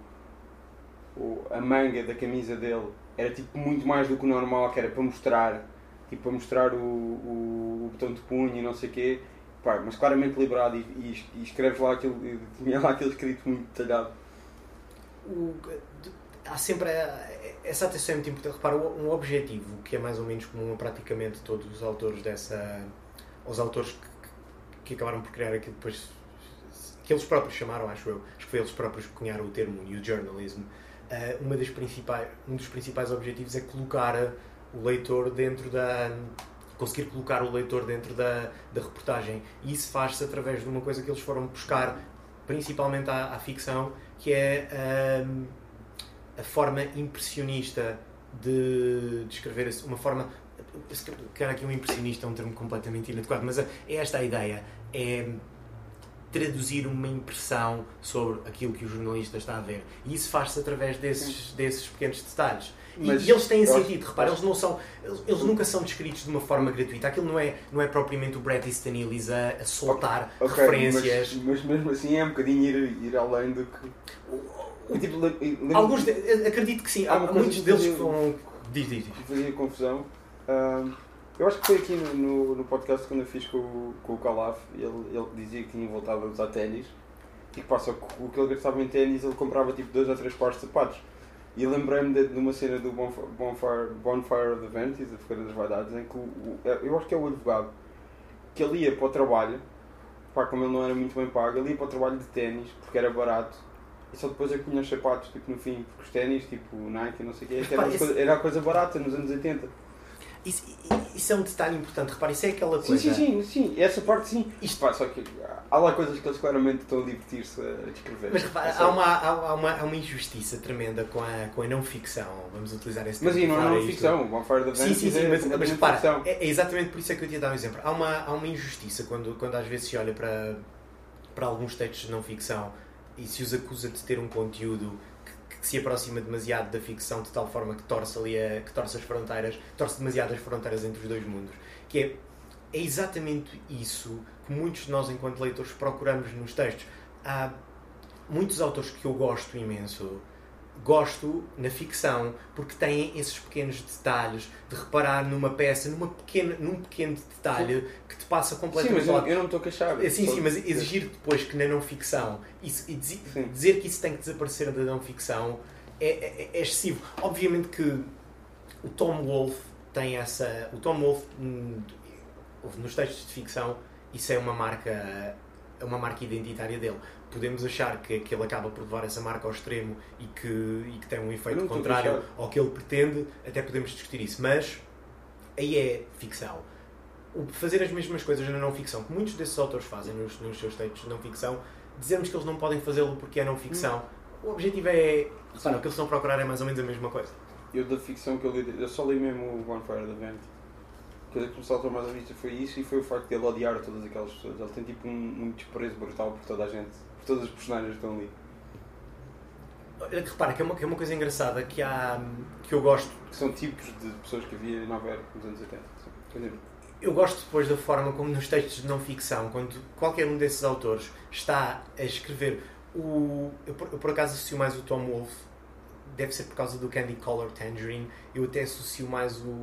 o, a manga da camisa dele era tipo muito mais do que o normal, que era para mostrar, tipo para mostrar o, o, o botão de punho e não sei o quê, pá, mas claramente liberado, e, e, e escreves lá aquilo, tinha lá aquele escrito muito detalhado. O, há sempre essa atenção é muito importante. Repara, um objetivo que é mais ou menos comum a praticamente todos os autores dessa, os autores que, que acabaram por criar aquilo depois que eles próprios chamaram, acho eu, acho que foi eles próprios que cunharam o termo New Journalism. Uh, uma das principais, um dos principais objetivos é colocar o leitor dentro da... conseguir colocar o leitor dentro da, da reportagem. E isso faz-se através de uma coisa que eles foram buscar, principalmente à, à ficção, que é uh, a forma impressionista de, de escrever, uma forma... Quero aqui um impressionista, é um termo completamente inadequado, mas é esta a ideia. É... traduzir uma impressão sobre aquilo que o jornalista está a ver. E isso faz-se através desses, desses pequenos detalhes. Mas e, e eles têm eu sentido, acho- repara, eles, não são, eles, eles nunca são descritos de uma forma gratuita. Aquilo não é, não é propriamente o Bret Easton Ellis a, a soltar Ok, referências. Mas, mas mesmo assim é um bocadinho ir, ir além do que. O- Tipo, lem- lembro- Alguns, de, acredito que sim, Há há uma coisa muitos que deles fazia- que vão... Diz, diz, diz. que fazia confusão. Ahm, eu acho que foi aqui no, no, no podcast quando eu fiz com, o- com o Calaf, ele, ele dizia que tinha voltado a usar ténis e que passa o que ele gastava em ténis, ele comprava tipo dois ou três pares de sapatos. E eu lembrei-me de, de uma cena do Bonfire, Bonfire, Bonfire of the Vanities, a Feira das Vaidades, em que o, o- eu acho que é o advogado que ele ia para o trabalho, pá, como ele não era muito bem pago, ele ia para o trabalho de ténis porque era barato. E só depois é que punha os sapatos, tipo, no fim, porque os ténis, tipo Nike, não sei o quê, que era, Pá, uma esse- coisa, era a coisa barata nos anos oitenta. Isso, isso é um detalhe importante, repare, isso é aquela Sim, coisa... sim, sim, sim, essa parte sim. Isto, pá, só que há lá coisas que eles claramente estão a divertir-se a descrever. Mas repara, Só- há uma, há, há uma, há uma injustiça tremenda com a, com a não-ficção, vamos utilizar esse Mas aí termo não é para uma isto. ficção, o Bonfire da Sim, Vanities sim, sim, é mas, mas completamente repara, ficção. é, é exatamente por isso é que eu te ia dar um exemplo. Há uma, há uma injustiça quando, quando às vezes se olha para, para alguns textos de não-ficção e se os acusa de ter um conteúdo que, que se aproxima demasiado da ficção de tal forma que torce, ali a, que torce as fronteiras, torce demasiado as fronteiras entre os dois mundos. Que é, é exatamente isso que muitos de nós, enquanto leitores, procuramos nos textos. Há muitos autores que eu gosto imenso, gosto na ficção, porque têm esses pequenos detalhes de reparar numa peça, numa pequena, num pequeno detalhe que te passa Sim, completamente mas eu, ao lado. eu não estou a queixar. Sim, só- sim, mas exigir depois que na não-ficção isso, e dizer, Sim. dizer que isso tem que desaparecer da não-ficção é, é, é excessivo. Obviamente que o Tom Wolfe tem essa... O Tom Wolfe, hum, nos textos de ficção, isso é uma marca, é uma marca identitária dele. Podemos achar que, que ele acaba por levar essa marca ao extremo e que, e que tem um Eu efeito não estou a contrário queixar. ao que ele pretende, até podemos discutir isso. Mas aí é ficção. O fazer as mesmas coisas na não-ficção, que muitos desses autores fazem nos, nos seus textos de não-ficção, dizermos que eles não podem fazê-lo porque é não-ficção. O objetivo é... Repara, o que eles estão a procurar é mais ou menos a mesma coisa. Eu da ficção que eu li, eu só li mesmo o Bonfire da Vanities. A coisa que me saltou mais à vista foi isso e foi o facto de ele odiar todas aquelas pessoas. Ele tem tipo um, um desprezo brutal por toda a gente, por todas as personagens que estão ali. Olha, repara, que é uma, que é uma coisa engraçada que, há, que eu gosto. Que são tipos de pessoas que havia em Nova Iorque nos anos oitenta. Sim. Quer dizer, Eu gosto depois da forma como nos textos de não-ficção, quando qualquer um desses autores está a escrever o... Eu por, eu por acaso associo mais o Tom Wolfe, deve ser por causa do Candy Color Tangerine, eu até associo mais o,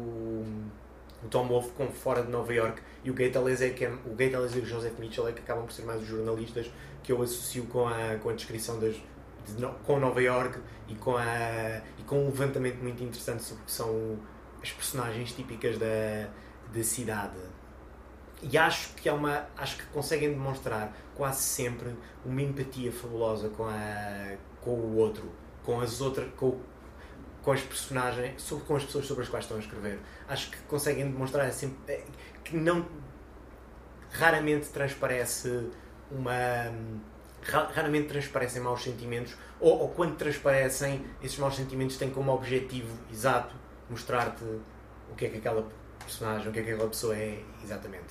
o Tom Wolfe com Fora de Nova Iorque e o Gaetalese, é que é, o Gaetalese e o Joseph Mitchell é que acabam por ser mais os jornalistas que eu associo com a, com a descrição das, de, no- com Nova Iorque e com, a, e com um levantamento muito interessante sobre o que são as personagens típicas da, da cidade. E acho que, é uma, acho que conseguem demonstrar quase sempre uma empatia fabulosa com, a, com o outro, com as outras, com, com as personagens, sobre, com as pessoas sobre as quais estão a escrever. Acho que conseguem demonstrar sempre que não raramente transparece uma ra- raramente transparecem maus sentimentos ou, ou quando transparecem esses maus sentimentos têm como objetivo exato mostrar-te o que é que aquela personagem, o que é que aquela pessoa é exatamente.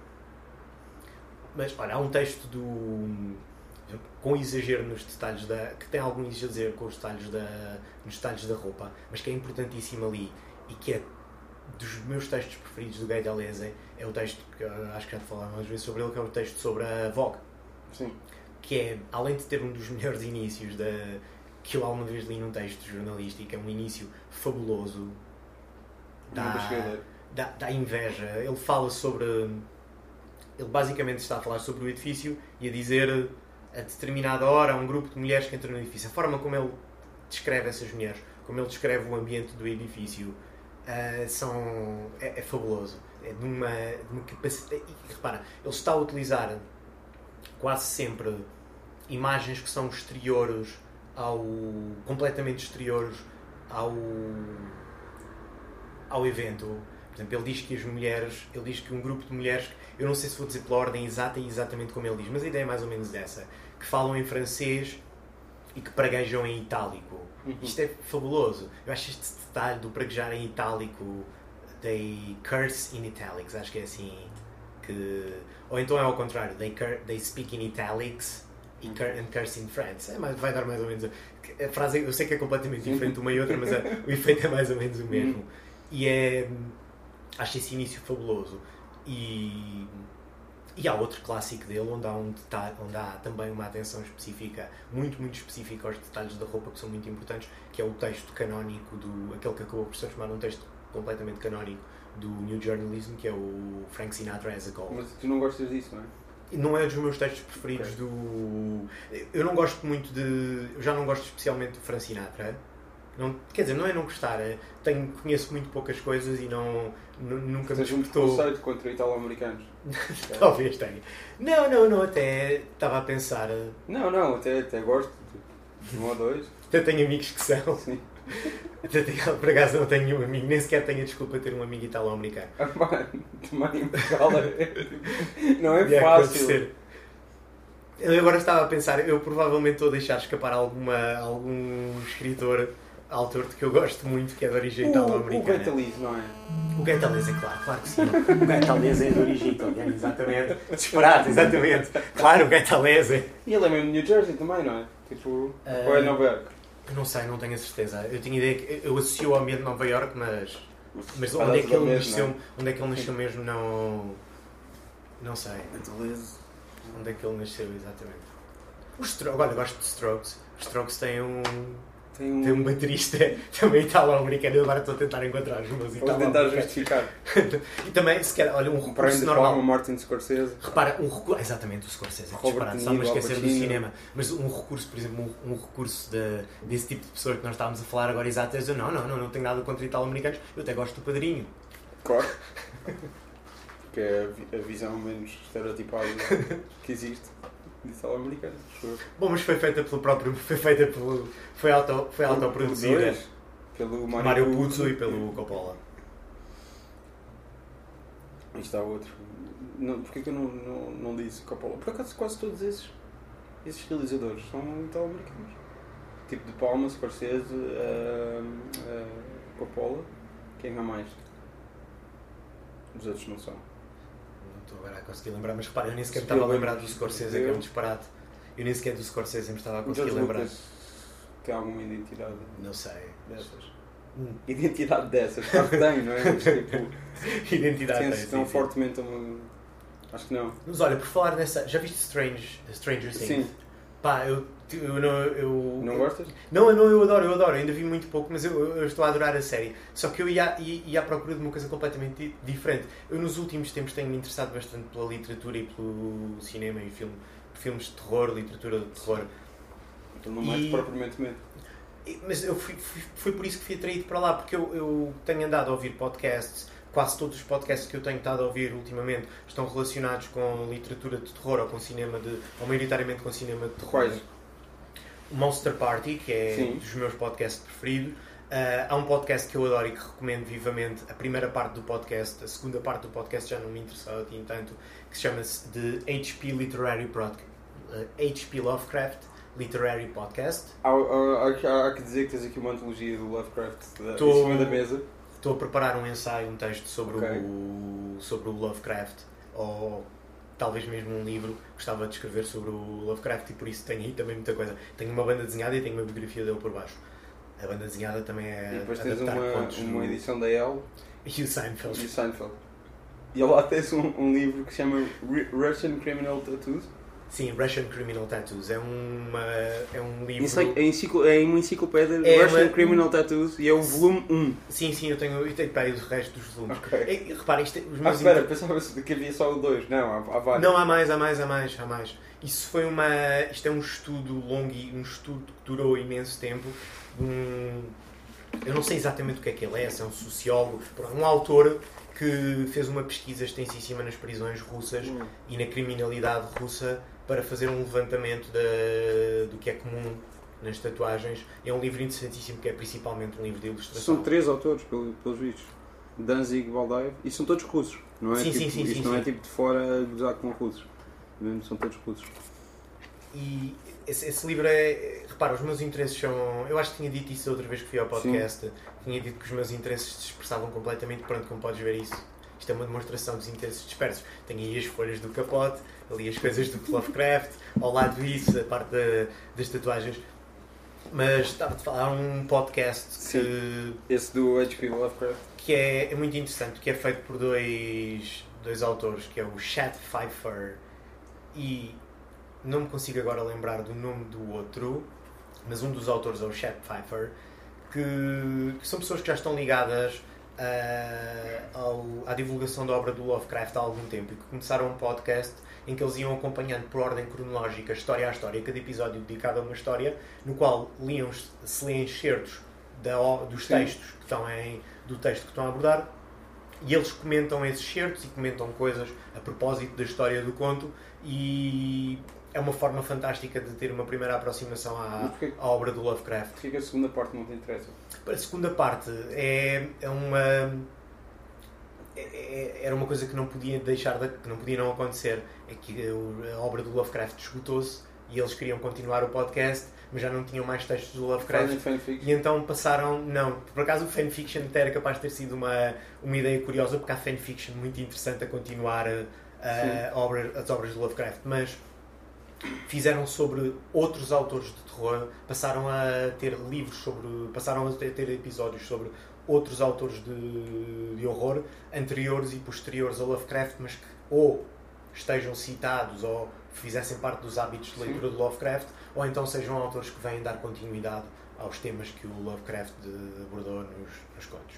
Mas olha, há um texto do com exagero nos detalhes da que tem algum exagero com os detalhes da nos detalhes da roupa, mas que é importantíssimo ali e que é dos meus textos preferidos do Gaetalese, é o texto que eu acho que já te falaram umas vezes sobre ele, que é o texto sobre a Vogue. sim. Que é, além de ter um dos melhores inícios da, que eu alguma vez li num texto jornalístico, é um início fabuloso, Nunca cheguei a dá, ler. dá, dá inveja. Ele fala sobre... Ele basicamente está a falar sobre o edifício e a dizer a determinada hora um grupo de mulheres que entram no edifício. A forma como ele descreve essas mulheres, como ele descreve o ambiente do edifício, uh, são, é, é fabuloso. É de uma, de uma capacidade... E repara, ele está a utilizar quase sempre imagens que são exteriores ao... completamente exteriores ao... ao evento. Por exemplo, ele diz que as mulheres, ele diz que um grupo de mulheres, eu não sei se vou dizer pela ordem exata e exatamente como ele diz, mas a ideia é mais ou menos essa, que falam em francês e que praguejam em itálico. Uhum. Isto é fabuloso. Eu acho este detalhe do praguejar em itálico, they curse in italics, acho que é assim que... Ou então é ao contrário, they, cur, they speak in italics e cur, and curse in France. É, vai dar mais ou menos... A frase, eu sei que é completamente diferente uma e outra, mas é, o efeito é mais ou menos o mesmo. E é... Acho esse início fabuloso. E... E há outro clássico dele onde há, um detalhe, onde há também uma atenção específica, muito, muito específica aos detalhes da roupa que são muito importantes, que é o texto canónico, do, aquele que acabou por se transformar num texto completamente canónico do New Journalism, que é o Frank Sinatra as a Call. Mas tu não gostas disso, não é? Não é dos meus textos preferidos. Okay. do... Eu não gosto muito de... Eu já não gosto especialmente do Frank Sinatra. Não, quer dizer, não é não gostar, é, tenho, conheço muito poucas coisas e não, n- nunca Tens me um despertou... preconceito contra italo-americanos? Talvez tenha. Não, não, não, até estava a pensar... Não, não, até, até gosto de um ou dois. Até tenho amigos que são. Sim. Até tenho, por acaso não tenho nenhum amigo, nem sequer tenho a desculpa de ter um amigo italo-americano. Ah, pá, também em Portugal não é Ia fácil. acontecer. Eu agora estava a pensar, eu provavelmente estou a deixar escapar alguma, algum escritor... autor de que eu gosto muito, que é de origem italo-americana. O Gaetalese, não é? O Gaetalese, é claro, claro que sim. O Gaetalese é de origem italiana, exatamente. Disparado, exatamente. Claro, o Gaetalese. E ele é mesmo New Jersey também, não é? Tipo, uh, ou é Nova York? Não sei, não tenho a certeza. Eu tinha ideia que eu associo ao ambiente de Nova York, mas, mas onde é que ele mesmo, nasceu, é? onde é que ele nasceu mesmo, não, não sei. Gaetalese. Onde é que ele nasceu, exatamente. Os Strokes, agora eu gosto de Strokes. Os Strokes têm um... Tem um... Tem um baterista também italo-americano. Eu agora estou a tentar encontrar os meus italo-americanos. Vou tentar justificar. E também, se quer, olha, um recurso Brian normal. Palma, Martin Scorsese. Repara, um recurso... Exatamente, o Scorsese. É disparado. Estava a esquecer do cinema. Mas um recurso, por exemplo, um, um recurso de, desse tipo de pessoa que nós estávamos a falar agora, exato, é dizer, não, não, não, não tenho nada contra italo-americanos. Eu até gosto do Padrinho. Claro. Que é a visão menos estereotipada que existe. Italo-americanos. Bom, mas foi feita pelo próprio... Foi feita pelo... Foi, auto, foi autoproduzida. Pelo Mario, Mario Puzo e pelo Coppola. E está outro. Não, porquê que eu não, não, não disse Coppola? Por acaso quase todos esses, esses realizadores são italo-americanos. Tipo de Palma, Scorsese, uh, uh, Coppola. Quem há mais? Os outros não são. Estou agora a conseguir lembrar, mas repara, eu nem sequer me estava a lembrar do Scorsese, que é um disparate. Eu nem sequer do Scorsese me estava a conseguir lembrar. Lucas tem alguma identidade? Não sei. Dessas? Hum. Identidade dessas? Claro que tem, não é? Mas, tipo, identidade tem. Se tão sim, fortemente uma... Acho que não. Mas olha, por falar nessa... Já viste Strange, Stranger Things? Sim. Pá, eu... eu, não, eu não gostas? Não, não, eu adoro, eu adoro. Eu ainda vi muito pouco, mas eu, eu estou a adorar a série. Só que eu ia, ia, ia à procura de uma coisa completamente diferente. Eu nos últimos tempos tenho-me interessado bastante pela literatura e pelo cinema e filme, filmes de terror, literatura de terror. Então não mais e... propriamente mesmo. Mas eu fui, fui, foi por isso que fui atraído para lá, porque eu, eu tenho andado a ouvir podcasts. Quase todos os podcasts que eu tenho estado a ouvir ultimamente estão relacionados com literatura de terror ou com cinema de... ou maioritariamente com cinema de terror. Quais? O Monster Party, que é um dos meus podcasts preferidos. Uh, há um podcast que eu adoro e que recomendo vivamente. A primeira parte do podcast, a segunda parte do podcast já não me interessava assim tanto, que se chama-se The H P Literary Podcast. Uh, H P Lovecraft Literary Podcast. Há, há, há que dizer que tens aqui uma antologia do Lovecraft da, Tô... em cima da mesa. Estou a preparar um ensaio, um texto sobre, okay. o, sobre o Lovecraft, ou talvez mesmo um livro. Gostava de escrever sobre o Lovecraft e por isso tenho aí também muita coisa. Tenho uma banda desenhada e tenho uma biografia dele por baixo. A banda desenhada também é e depois tens uma, uma do... edição da Elle e o Seinfeld. E o Seinfeld. E lá tens um, um livro que se chama Russian Criminal Tattoos. Sim, Russian Criminal Tattoos. É, uma, é um livro... É, enciclo, é uma enciclopédia de é Russian uma... Criminal Tattoos e é o volume um. Sim, sim, eu tenho, eu tenho para aí o resto dos volumes. Okay. E, repara, isto, os meus ah, espera, inter... pensava que havia só o dois. Não, há, há vários. Não, há mais, há mais, há mais, há mais. Isso foi uma... Isto é um estudo longo, um estudo que durou imenso tempo. Um, eu não sei exatamente o que é que ele é, se é um sociólogo, um autor que fez uma pesquisa extensíssima nas prisões russas hum. e na criminalidade russa para fazer um levantamento da, do que é comum nas tatuagens. É um livro interessantíssimo, que é principalmente um livro de ilustração. São três autores, pelos vistos. Danzig, Valdaev, e são todos russos. Não é sim, tipo, sim, sim, isto sim, não sim. é tipo de fora a gozar com russos. São todos russos. E esse, esse livro é... Repara, os meus interesses são... Eu acho que tinha dito isso outra vez que fui ao podcast. Sim. Tinha dito que os meus interesses se expressavam completamente. Pronto, como podes ver isso. isto é uma demonstração dos interesses dispersos. Tenho aí as folhas do capote, ali as coisas do Lovecraft, ao lado disso, a parte da, das tatuagens. Mas estava a falar um podcast que, esse do H P Lovecraft, que é, é muito interessante, que é feito por dois, dois autores, que é o Chad Pfeiffer e não me consigo agora lembrar do nome do outro, mas um dos autores é o Chad Pfeiffer, que, que são pessoas que já estão ligadas uh, ao, à divulgação da obra do Lovecraft há algum tempo e que começaram um podcast em que eles iam acompanhando por ordem cronológica, história a história, cada episódio dedicado a uma história, no qual liam, se lêem excertos da, dos textos que estão em, do texto que estão a abordar, e eles comentam esses excertos e comentam coisas a propósito da história do conto, e é uma forma fantástica de ter uma primeira aproximação à, à obra do Lovecraft. Porquê que a segunda parte não te interessa? A segunda parte é, é uma... era uma coisa que não podia deixar de, que não podia não acontecer, é que a obra do Lovecraft esgotou-se e eles queriam continuar o podcast, mas já não tinham mais textos do Lovecraft e então passaram, não, por acaso o fanfiction até era capaz de ter sido uma, uma ideia curiosa, porque há fanfiction muito interessante a continuar a, a obra, as obras do Lovecraft, mas fizeram sobre outros autores de terror, passaram a ter livros sobre, passaram a ter, ter episódios sobre outros autores de, de horror anteriores e posteriores ao Lovecraft, mas que ou estejam citados ou fizessem parte dos hábitos de leitura de Lovecraft, ou então sejam autores que vêm dar continuidade aos temas que o Lovecraft abordou nos, nos contos.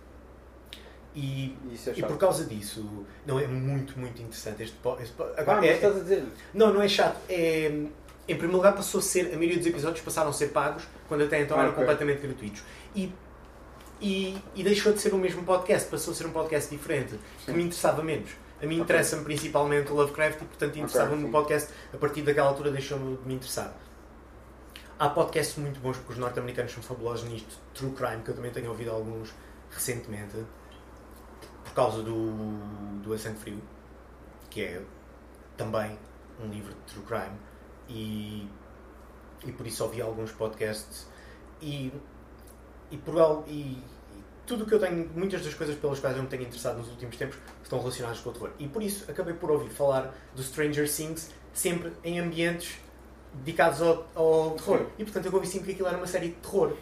E, Isso é e por causa disso, não é muito, muito interessante este, este agora ah, é, estás a dizer? Não, não é chato. É, em primeiro lugar, passou a ser, a maioria dos episódios passaram a ser pagos, quando até então ah, eram okay. completamente gratuitos. E E, e deixou de ser o mesmo podcast, passou a ser um podcast diferente, sim. que me interessava menos. A mim okay. interessa-me principalmente o Lovecraft e, portanto, interessava-me okay, no podcast. A partir daquela altura deixou-me de me interessar. Há podcasts muito bons, porque os norte-americanos são fabulosos nisto. True Crime, que eu também tenho ouvido alguns recentemente, por causa do, do A Sangue Frio, que é também um livro de True Crime. E, e por isso ouvi alguns podcasts. E... E, por, e, e tudo o que eu tenho, muitas das coisas pelas quais eu me tenho interessado nos últimos tempos estão relacionadas com o terror. E por isso acabei por ouvir falar do Stranger Things sempre em ambientes dedicados ao, ao terror. E portanto eu ouvi sempre que aquilo era uma série de terror.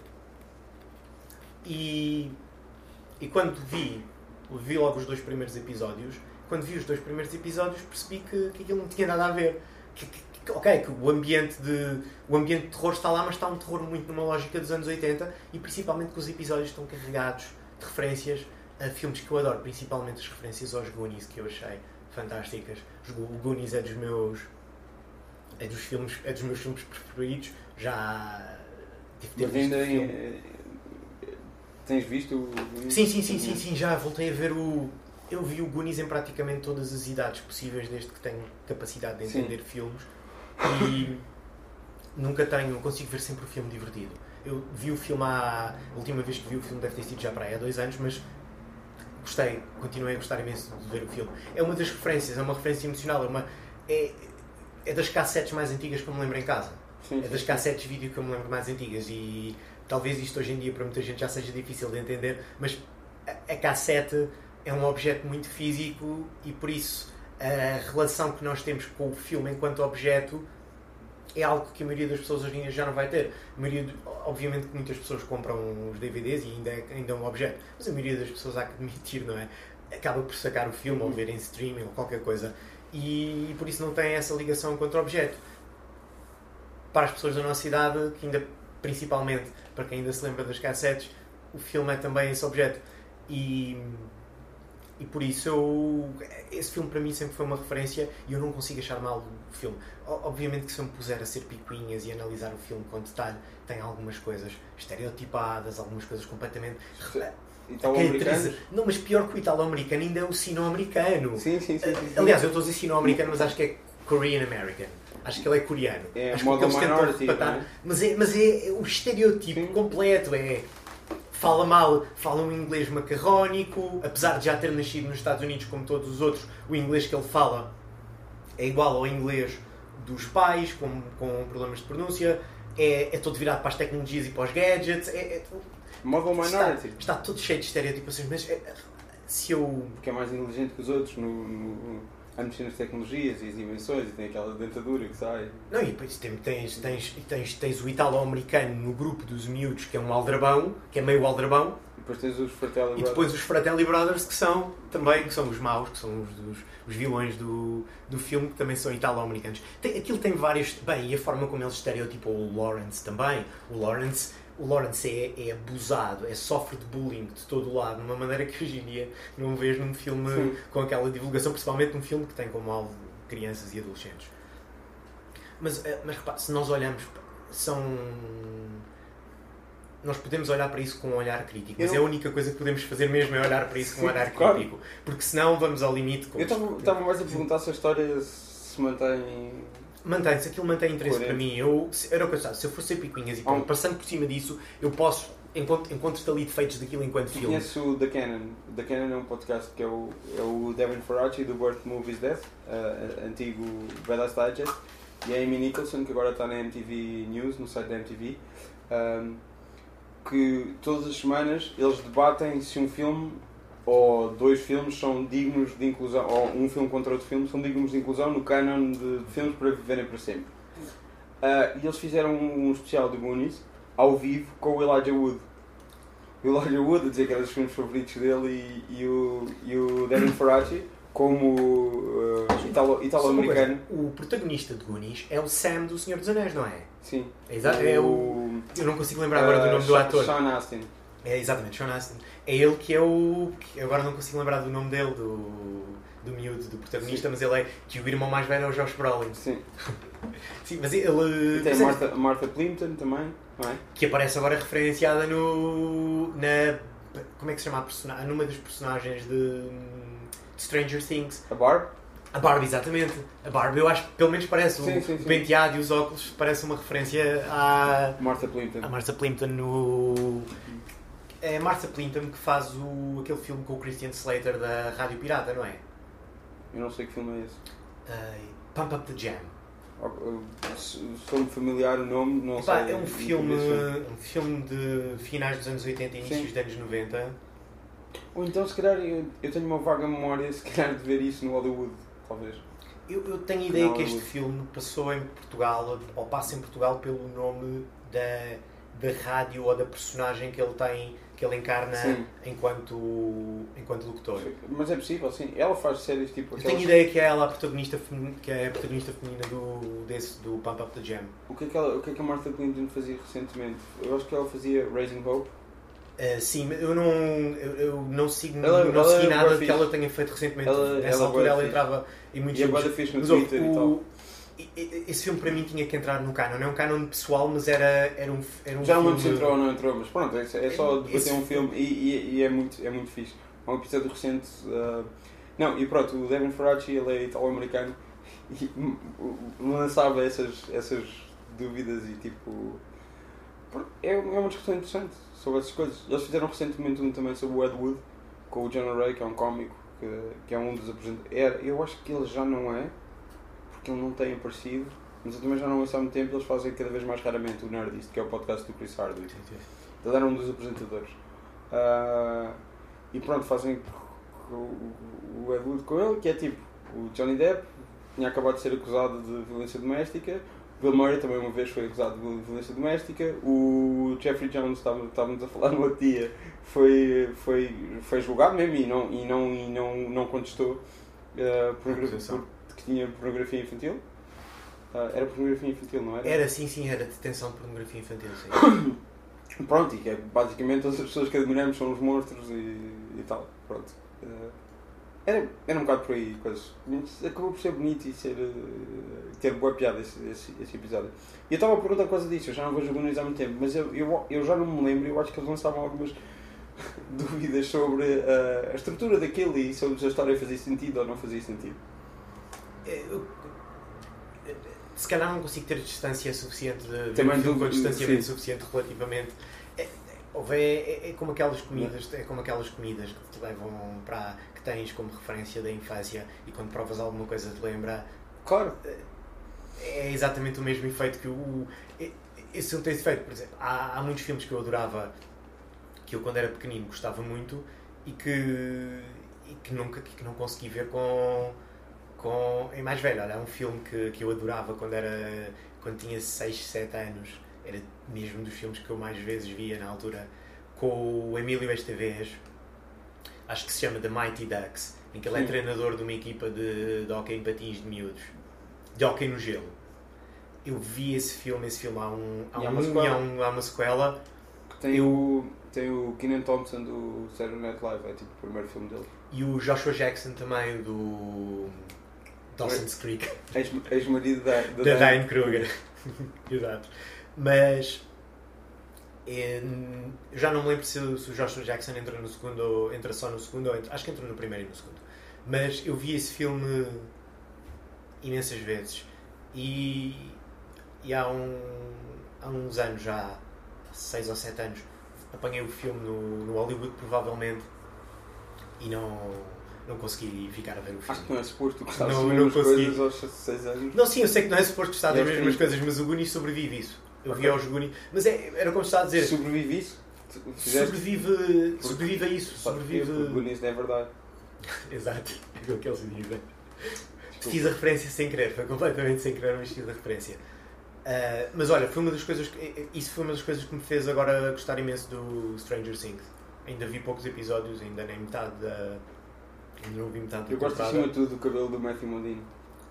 E, e quando vi, vi logo os dois primeiros episódios, quando vi os dois primeiros episódios percebi que, que aquilo não tinha nada a ver. Que, que, Ok, que o ambiente, de, o ambiente de terror está lá, mas está um terror muito numa lógica dos anos oitenta e principalmente que os episódios estão carregados de referências a filmes que eu adoro, principalmente as referências aos Goonies, que eu achei fantásticas. O Goonies é dos meus é dos filmes, é dos meus filmes preferidos. Já tive mas ainda em, tens visto o Goonies? Sim, sim, sim, sim, sim, já voltei a ver o eu vi o Goonies em praticamente todas as idades possíveis, desde que tenho capacidade de entender sim. filmes. E nunca tenho, consigo ver sempre o filme divertido. Eu vi o filme há... A última vez que vi o filme deve ter sido já para aí há dois anos, mas gostei, continuei a gostar imenso de ver o filme. É uma das referências, é uma referência emocional, é, uma, é, é das cassetes mais antigas que eu me lembro em casa. Sim, é das cassetes vídeo que eu me lembro mais antigas e talvez isto hoje em dia para muita gente já seja difícil de entender, mas a, a cassete é um objeto muito físico e por isso a relação que nós temos com o filme enquanto objeto é algo que a maioria das pessoas hoje em dia já não vai ter. A maioria de, obviamente que muitas pessoas compram os D V Ds e ainda é, ainda é um objeto, mas a maioria das pessoas, há que admitir, não é? Acaba por sacar o filme ou ver em streaming ou qualquer coisa e, e por isso não tem essa ligação enquanto objeto. Para as pessoas da nossa idade, que ainda, principalmente para quem ainda se lembra das cassetes, o filme é também esse objeto e... E por isso, eu, esse filme para mim sempre foi uma referência e eu não consigo achar mal o filme. Obviamente que se eu me puser a ser picuinhas e analisar o filme com detalhe, tem algumas coisas estereotipadas, algumas coisas completamente... Italo-americanos? Não, mas pior que o italo-americano ainda é o sino-americano. Sim, sim, sim, sim. Aliás, eu estou a dizer sino-americano, mas acho que é Korean-American. Acho que ele é coreano. É acho model minority, não é? Mas é, mas é o estereotipo sim. completo, é... Fala mal, fala um inglês macarrónico, apesar de já ter nascido nos Estados Unidos como todos os outros, o inglês que ele fala é igual ao inglês dos pais, com, com problemas de pronúncia, é, é todo virado para as tecnologias e para os gadgets, é, é, Model minority. Está, está tudo cheio de estereotipações, mas é, se eu... Porque é mais inteligente que os outros no, no, a mexer nas tecnologias e as invenções e tem aquela dentadura que sai. Não, e depois tens, tens, tens, tens, tens o italo-americano no grupo dos miúdos, que é um aldrabão, que é meio aldrabão. E depois tens os Fratelli Brothers. E depois os Fratelli Brothers, que são também, que são os maus, que são os, os, os vilões do, do filme, que também são italo-americanos. Tem, aquilo tem vários... Bem, e a forma como eles estereotipam o Lawrence também. O Lawrence, o Lawrence é, é abusado, é, sofre de bullying de todo o lado, de uma maneira que hoje em dia não vês num filme Sim. com aquela divulgação, principalmente num filme que tem como alvo crianças e adolescentes. Mas, mas repare, se nós olhamos, são... Nós podemos olhar para isso com um olhar crítico, mas eu... é a única coisa que podemos fazer mesmo é olhar para isso com um olhar claro. crítico, porque senão vamos ao limite. Com eu estava mais a perguntar se a história se mantém... Mantém-se, aquilo mantém interesse para mim. Eu, era o que eu estava, se eu fosse ser picuinhas e pronto, um... passando por cima disso, eu posso, encontro, encontro ali defeitos daquilo enquanto filme. Conheço o The Canon. The Canon é um podcast que é o, é o Devin Faraci do Birth Movies Death, uh, antigo Badass Digest, e a Amy Nicholson, que agora está na M T V News, no site da M T V. Um, que todas as semanas eles debatem se um filme ou dois filmes são dignos de inclusão, ou um filme contra outro filme são dignos de inclusão no canon de filmes para viverem para sempre. Uh, e eles fizeram um, um especial de Goonies ao vivo com o Elijah Wood. O Elijah Wood a dizer que era dos filmes favoritos dele e, e, o, e o Devin Faraci como uh, italo, italo-americano. O protagonista de Goonies é o Sam do Senhor dos Anéis, não é? Sim. É, exa- é o... Eu não consigo lembrar agora do nome do ator. Sean Astin. É, exatamente, Sean Astin. É ele que é o... Que agora não consigo lembrar do nome dele, do, do miúdo, do protagonista, Sim. mas ele é... Que o irmão mais velho é o Josh Brolin. Sim. Sim, mas ele... E tem a Martha, Martha Plimpton também, não é? Que aparece agora referenciada no... Na... Como é que se chama a personagem? Numa dos personagens de... de Stranger Things. A Barb? A Barbie, exatamente. A Barbie, eu acho que pelo menos parece sim, o, sim, o sim. penteado e os óculos, parece uma referência à... Martha Plimpton. A Martha Plimpton no... É a Martha Plimpton que faz o, aquele filme com o Christian Slater da Rádio Pirata, não é? Eu não sei que filme é esse. Uh, Pump Up the Jam. Sou-me familiar o nome, não Epá, sei. É um filme, um filme de finais dos anos oitenta e inícios dos anos noventa. Ou então, se calhar, eu, eu tenho uma vaga memória, se calhar, de ver isso no Hollywood. Talvez. Eu, eu tenho a ideia que este filme passou em Portugal, ou passa em Portugal pelo nome da, da rádio ou da personagem que ele tem, que ele encarna enquanto, enquanto locutor. Mas é possível, sim. Ela faz séries tipo... Eu tenho a ideia que é ela a protagonista feminina, que é a protagonista feminina do, desse, do Pump Up the Jam. O que, é que ela, o que é que a Martha Plimpton fazia recentemente? Eu acho que ela fazia Raising Hope. Uh, sim, eu não, eu, eu não sigo, ela, não ela segui é nada que que ela tenha feito recentemente. Ela, Nessa ela altura ela fixe. entrava em muitos e filmes. E fixe no mas, Twitter o, e tal. Esse filme para mim tinha que entrar no canon. Não é um canon pessoal, mas era, era um, era um Já filme... não se entrou ou não entrou, mas pronto, é, é só debater Esse... um filme e, e, e é, muito, é muito fixe. Há um episódio recente... Uh... Não, e pronto, o Devin Faraci, ele é italo-americano e lançava essas, essas dúvidas e tipo... É, é uma discussão interessante sobre essas coisas. Eles fizeram recentemente um também sobre o Ed Wood, com o John Ray, que é um cómico, que, que é um dos apresentadores. Eu acho que ele já não é, porque ele não tem aparecido, mas eu também já não ouço há muito tempo. Eles fazem cada vez mais raramente o Nerdist, que é o podcast do Chris Hardwick. Ele era um dos apresentadores. Uh, e pronto, fazem o, o Ed Wood com ele, que é tipo, o Johnny Depp tinha acabado de ser acusado de violência doméstica. Bill Murray também uma vez foi acusado de violência doméstica. O Jeffrey Jones, estávamos a falar no outro dia, foi, foi, foi julgado mesmo e não, e não, e não, não contestou uh, por, que tinha pornografia infantil. Uh, era pornografia infantil, não era? Era, sim, sim, era detenção de pornografia infantil, sim. Pronto, e que é, basicamente todas as pessoas que admiramos são os monstros e, e tal. Pronto. Uh, Era, era um bocado por aí, coisas. Acabou por ser bonito e ser, uh, ter boa piada esse, esse, esse episódio. E eu estava a perguntar por causa disso, eu já não vejo o Goonies há muito tempo, mas eu, eu, eu já não me lembro, eu acho que eles lançavam algumas dúvidas sobre uh, a estrutura daquilo e sobre se a história fazia sentido ou não fazia sentido. Eu, se calhar não consigo ter distância suficiente de Também um com distanciamento sim. suficiente relativamente. É, é, é, é como aquelas comidas, é como aquelas comidas que te levam para que tens como referência da infância e quando provas alguma coisa te lembra. Claro. É exatamente o mesmo efeito que o. Esse não tem efeito, por exemplo. Há, há muitos filmes que eu adorava, que eu quando era pequenino gostava muito e que, e que, nunca, que não consegui ver com, com em mais velho. Olha, é um filme que, que eu adorava quando, era, quando tinha seis, sete anos. Era mesmo dos filmes que eu mais vezes via na altura, com o Emílio Estevez. Acho que se chama The Mighty Ducks, em que ele é Sim. treinador de uma equipa de, de hóquei em patins de miúdos, de hóquei no gelo. Eu vi esse filme, esse filme há, um, há, E há um, uma e sequela. há, um, há uma sequela. Tem, Eu- o, tem o Kenan Thompson do Saturday Night Live, é tipo o primeiro filme dele. E o Joshua Jackson também, do Dawson's Creek, Ex- Ex-marido da, da, da Diane Kruger. Exato. Mas eh, eu já não me lembro se, se o Joshua Jackson entra no segundo ou entra só no segundo, ou entra, acho que entra no primeiro e no segundo. Mas eu vi esse filme imensas vezes e, e há, um, há uns anos, já seis ou sete anos, apanhei o filme no, no Hollywood, provavelmente, e não, não consegui ficar a ver o Acho filme. que não é suposto gostar Não- das não mesmas consegui. coisas aos seis anos. Não, sim, eu sei que não é suposto gostar das E aos mesmas trinta. coisas, mas o Goonies sobrevive isso. Eu vi Ok. aos Goonies, mas é, era como estava a dizer, Sobrevive isso? Tu fizeste- sobrevive, sobrevive a isso, Sabe porquê? Porque sobrevive... o Goonies não é verdade. Exato, é aquilo que eles dizem. Desculpa. Fiz a referência sem querer, foi completamente sem querer, mas fiz a referência. Ah, mas olha, foi uma das coisas que, isso foi uma das coisas que me fez agora gostar imenso do Stranger Things. Ainda vi poucos episódios, ainda nem metade da... Ainda não vi metade da Eu gosto temporada. acima de tudo do cabelo do Matthew Modine.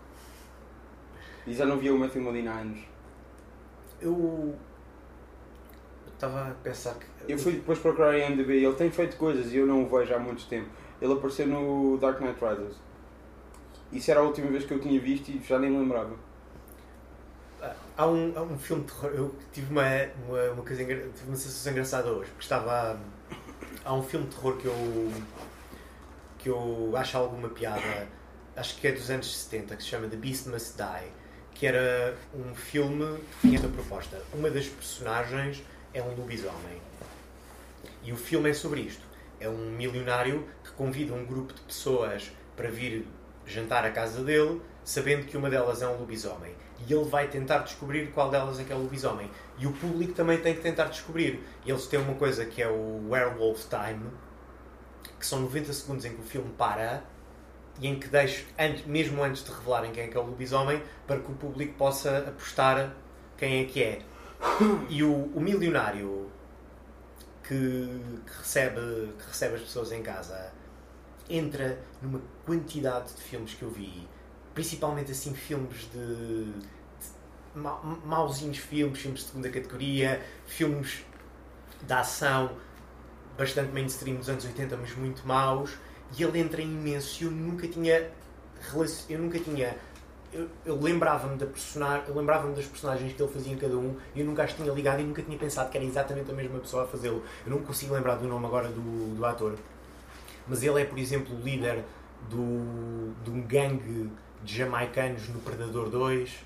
E já não via o Matthew Modine há anos. Eu estava a pensar que... Eu fui depois procurar em I M D B e ele tem feito coisas e eu não o vejo há muito tempo. Ele apareceu no Dark Knight Rises. Isso era a última vez que eu tinha visto e já nem me lembrava. Há um, há um filme de terror. Eu tive uma, uma, uma, coisa engra... tive uma sensação engraçada hoje, porque estava. Há um filme de terror que eu. que eu acho alguma piada, acho que é dos anos setenta, que se chama The Beast Must Die, que era um filme que tinha esta proposta. Uma das personagens é um lobisomem. E o filme é sobre isto. É um milionário que convida um grupo de pessoas para vir jantar à casa dele, sabendo que uma delas é um lobisomem. E ele vai tentar descobrir qual delas é que é o lobisomem. E o público também tem que tentar descobrir. E eles têm uma coisa que é o Werewolf Time, que são noventa segundos em que o filme para e em que deixo, antes, mesmo antes de revelarem quem é que é o lobisomem, para que o público possa apostar quem é que é. E o, o milionário que, que, recebe, que recebe as pessoas em casa entra numa quantidade de filmes que eu vi, principalmente assim filmes de, de ma, mauzinhos filmes, filmes de segunda categoria, filmes de ação bastante mainstream dos anos oitenta, mas muito maus, e ele entra imenso. Eu nunca tinha eu nunca tinha eu, eu lembrava-me da personagem, eu lembrava-me das personagens que ele fazia em cada um e eu nunca as tinha ligado e nunca tinha pensado que era exatamente a mesma pessoa a fazê-lo. Eu não consigo lembrar do nome agora do, do ator, mas ele é, por exemplo, o líder do, de um gangue de jamaicanos no Predador dois.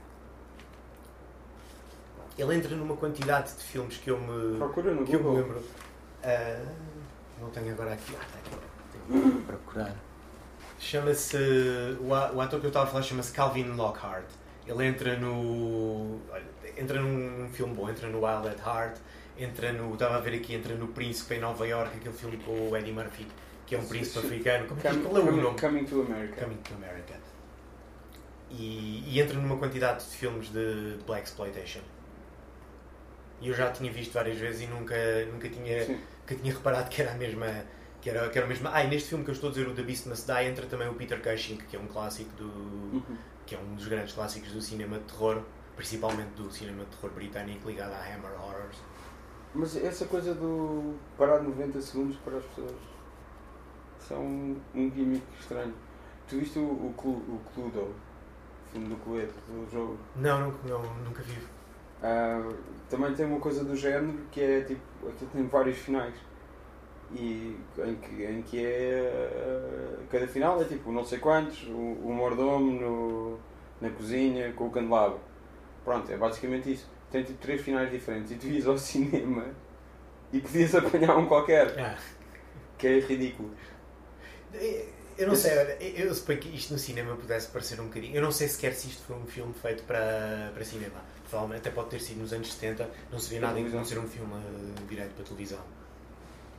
Ele entra numa quantidade de filmes que eu me, Procura no que eu me Google. lembro. Ah, não tenho agora aqui. Ah, está aqui. Tenho que procurar. Chama-se. O, a- o ator que eu estava a falar chama-se Calvin Lockhart. Ele entra no. Olha, entra num filme bom, entra no Wild at Heart, entra no. Estava a ver aqui, entra no Príncipe em Nova York, aquele filme com o Eddie Murphy, que é um príncipe africano. Como, Coming, qual é o coming, nome? Coming to America. Coming to America. E, e entra numa quantidade de filmes de Black Exploitation. E eu já tinha visto várias vezes e nunca, nunca, tinha, Sim. nunca tinha reparado que era a mesma. Que era, que era a mesma. Ah, e neste filme que eu estou a dizer, o The Beast Must Die, entra também o Peter Cushing, que é um clássico do. Uhum. que é um dos grandes clássicos do cinema de terror, principalmente do cinema de terror britânico ligado à Hammer Horrors. Mas essa coisa do parar noventa segundos para as pessoas, isso é um, um gimmick estranho. Tu viste o, o, Clu, o Cluedo, o filme do Cluedo, do jogo? Não, não, não nunca vi. Ah, também tem uma coisa do género que é tipo, aquilo tem vários finais. E em que, em que é cada final é tipo não sei quantos, o, o mordomo no, na cozinha com o candelabro. Pronto, é basicamente isso. Tem tipo três finais diferentes e tu ias ao cinema e podias apanhar um qualquer, Ah. que é ridículo. Eu não sei, olha, eu suponho que isto no cinema pudesse parecer um bocadinho. Eu não sei sequer se isto foi um filme feito para, para cinema. Provavelmente até pode ter sido nos anos setenta, não se vê nada em que não ser um filme uh, direto para televisão.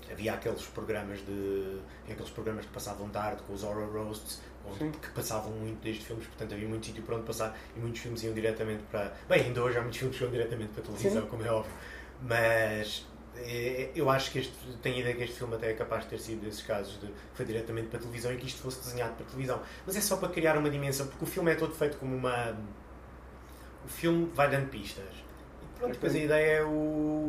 havia aqueles programas de aqueles programas que passavam tarde com os horror roasts, onde, que passavam muito desde filmes, portanto havia muito sítio para onde passar e muitos filmes iam diretamente para... Bem, ainda hoje há muitos filmes que vão diretamente para a televisão, sim, como é óbvio, mas é, eu acho que este, tenho a ideia que este filme até é capaz de ter sido desses casos de foi diretamente para a televisão e que isto fosse desenhado para a televisão, mas é só para criar uma dimensão, porque o filme é todo feito como uma... o filme vai dando pistas e pronto, depois a ideia é o...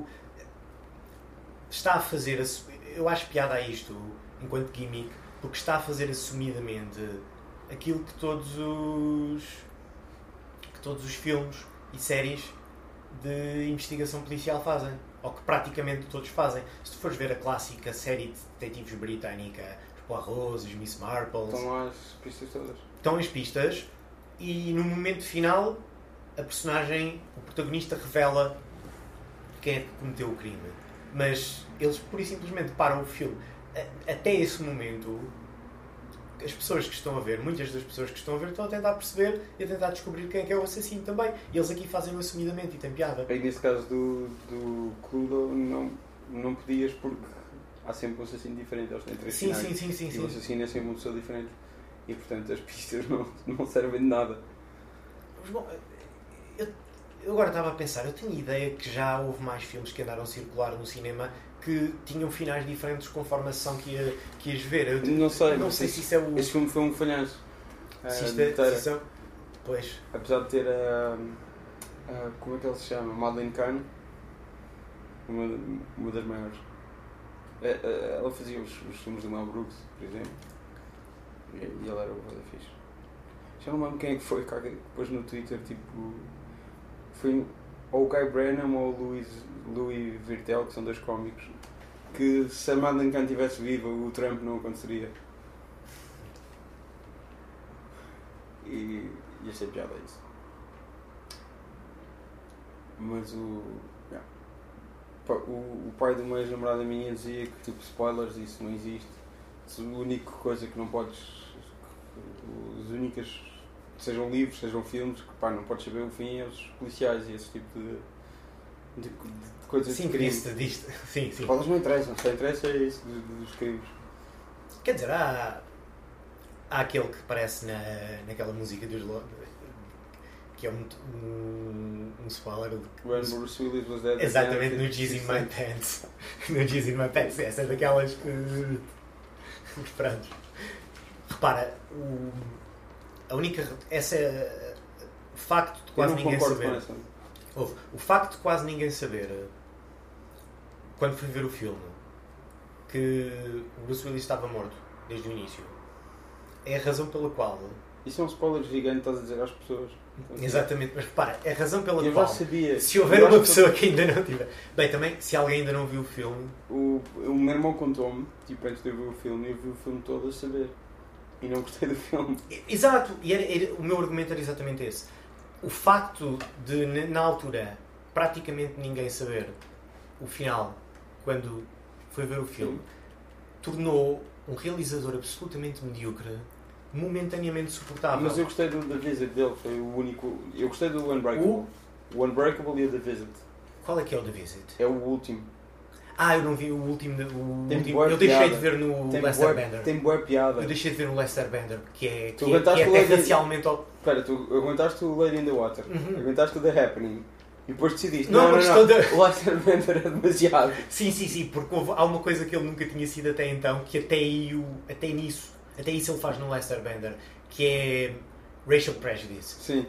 está a fazer, eu acho piada a isto enquanto gimmick, porque está a fazer assumidamente aquilo que todos os que todos os filmes e séries de investigação policial fazem, ou que praticamente todos fazem. Se tu fores ver a clássica série de detetives britânica, os Poirot, os Miss Marple, estão lá as pistas todas. Estão as pistas e no momento final a personagem, o protagonista revela quem é que cometeu o crime. Mas eles pura e simplesmente param o filme. Até esse momento, as pessoas que estão a ver, muitas das pessoas que estão a ver, estão a tentar perceber e a tentar descobrir quem é que é o assassino também. E eles aqui fazem-o assumidamente e tem piada. Aí nesse caso do, do Cluedo não, não podias, porque há sempre um assassino diferente. Eles têm três sim, finais, sim, sim, sim, e sim. o assassino é sempre uma pessoa diferente. E portanto as pistas não, não servem de nada. Mas bom, eu, eu agora estava a pensar, eu tenho a ideia que já houve mais filmes que andaram a circular no cinema que tinham finais diferentes conforme a sessão que, ia, que ias ver. Eu não sei, não sei se isso é o... Este filme foi um falhanço. Se isto é, se são... Pois. Apesar de ter a... a como é que ele se chama? Madeleine Kahn. Uma, uma das maiores. Ela fazia os, os filmes do Mel Brooks, por exemplo. E, e ela era o Roda Fixe. Já não me lembro quem é que foi, que depois no Twitter, tipo... Foi ou o Guy Branum ou o Louis, Louis Virtel, que são dois cómicos, que se a Madeleine Kahn estivesse viva, o Trump não aconteceria. E, e achei piada isso. Mas o... Yeah. O, o pai de uma ex-namorada minha dizia que, tipo, spoilers, isso não existe. A única coisa que não podes... As únicas... Sejam livros, sejam filmes, que pá, não podes saber o fim, é os policiais e esse tipo de... De, de coisas sim, de crime. Disto, disto. Sim, sim. Elas não interessam, só interessa é isso dos, dos crimes. Quer dizer, há, há aquele que aparece na, naquela música dos que é um, um, um spoiler de When Bruce Willis was dead. Exatamente, no Jizz in My Pants. No Jizz in My Pants. Essa é daquelas que... Pronto. Repara, o, a única... Essa é... O facto de quase ninguém saber... Houve. O facto de quase ninguém saber, quando fui ver o filme, que o Bruce Willis estava morto desde o início, é a razão pela qual... Isso é um spoiler gigante, estás a dizer às pessoas. Exatamente, mas repara, é a razão pela eu qual... Já sabia. Se houver uma pessoa que... que ainda não tiver... Bem, também, se alguém ainda não viu o filme... O, o meu irmão contou-me, tipo, antes de eu ver o filme, eu vi o filme todo a saber. E não gostei do filme. Exato, e era, era, o meu argumento era exatamente esse. O facto de, na altura, praticamente ninguém saber o final, quando foi ver o filme, tornou um realizador absolutamente medíocre, momentaneamente suportável. Mas eu gostei do The Visit dele, foi o único... Eu gostei do Unbreakable. O, o Unbreakable e o The Visit. Qual é que é o The Visit? É o último. Ah, eu não vi o último... O tem último eu deixei piada. de ver no tem Lester bué, Bender. Tem boa piada. Eu deixei de ver no Lester Bender, que é, tu que é, que é até racialmente... Espera, tu aguentaste o Lady in the Water, uhum. aguentaste o The Happening, e depois decidiste, não, não, não, não, de... o Lester Bender é demasiado. Sim, sim, sim, porque houve, há uma coisa que ele nunca tinha sido até então, que até, aí o, até nisso, até isso ele faz no Lester Bender, que é Racial Prejudice. Sim.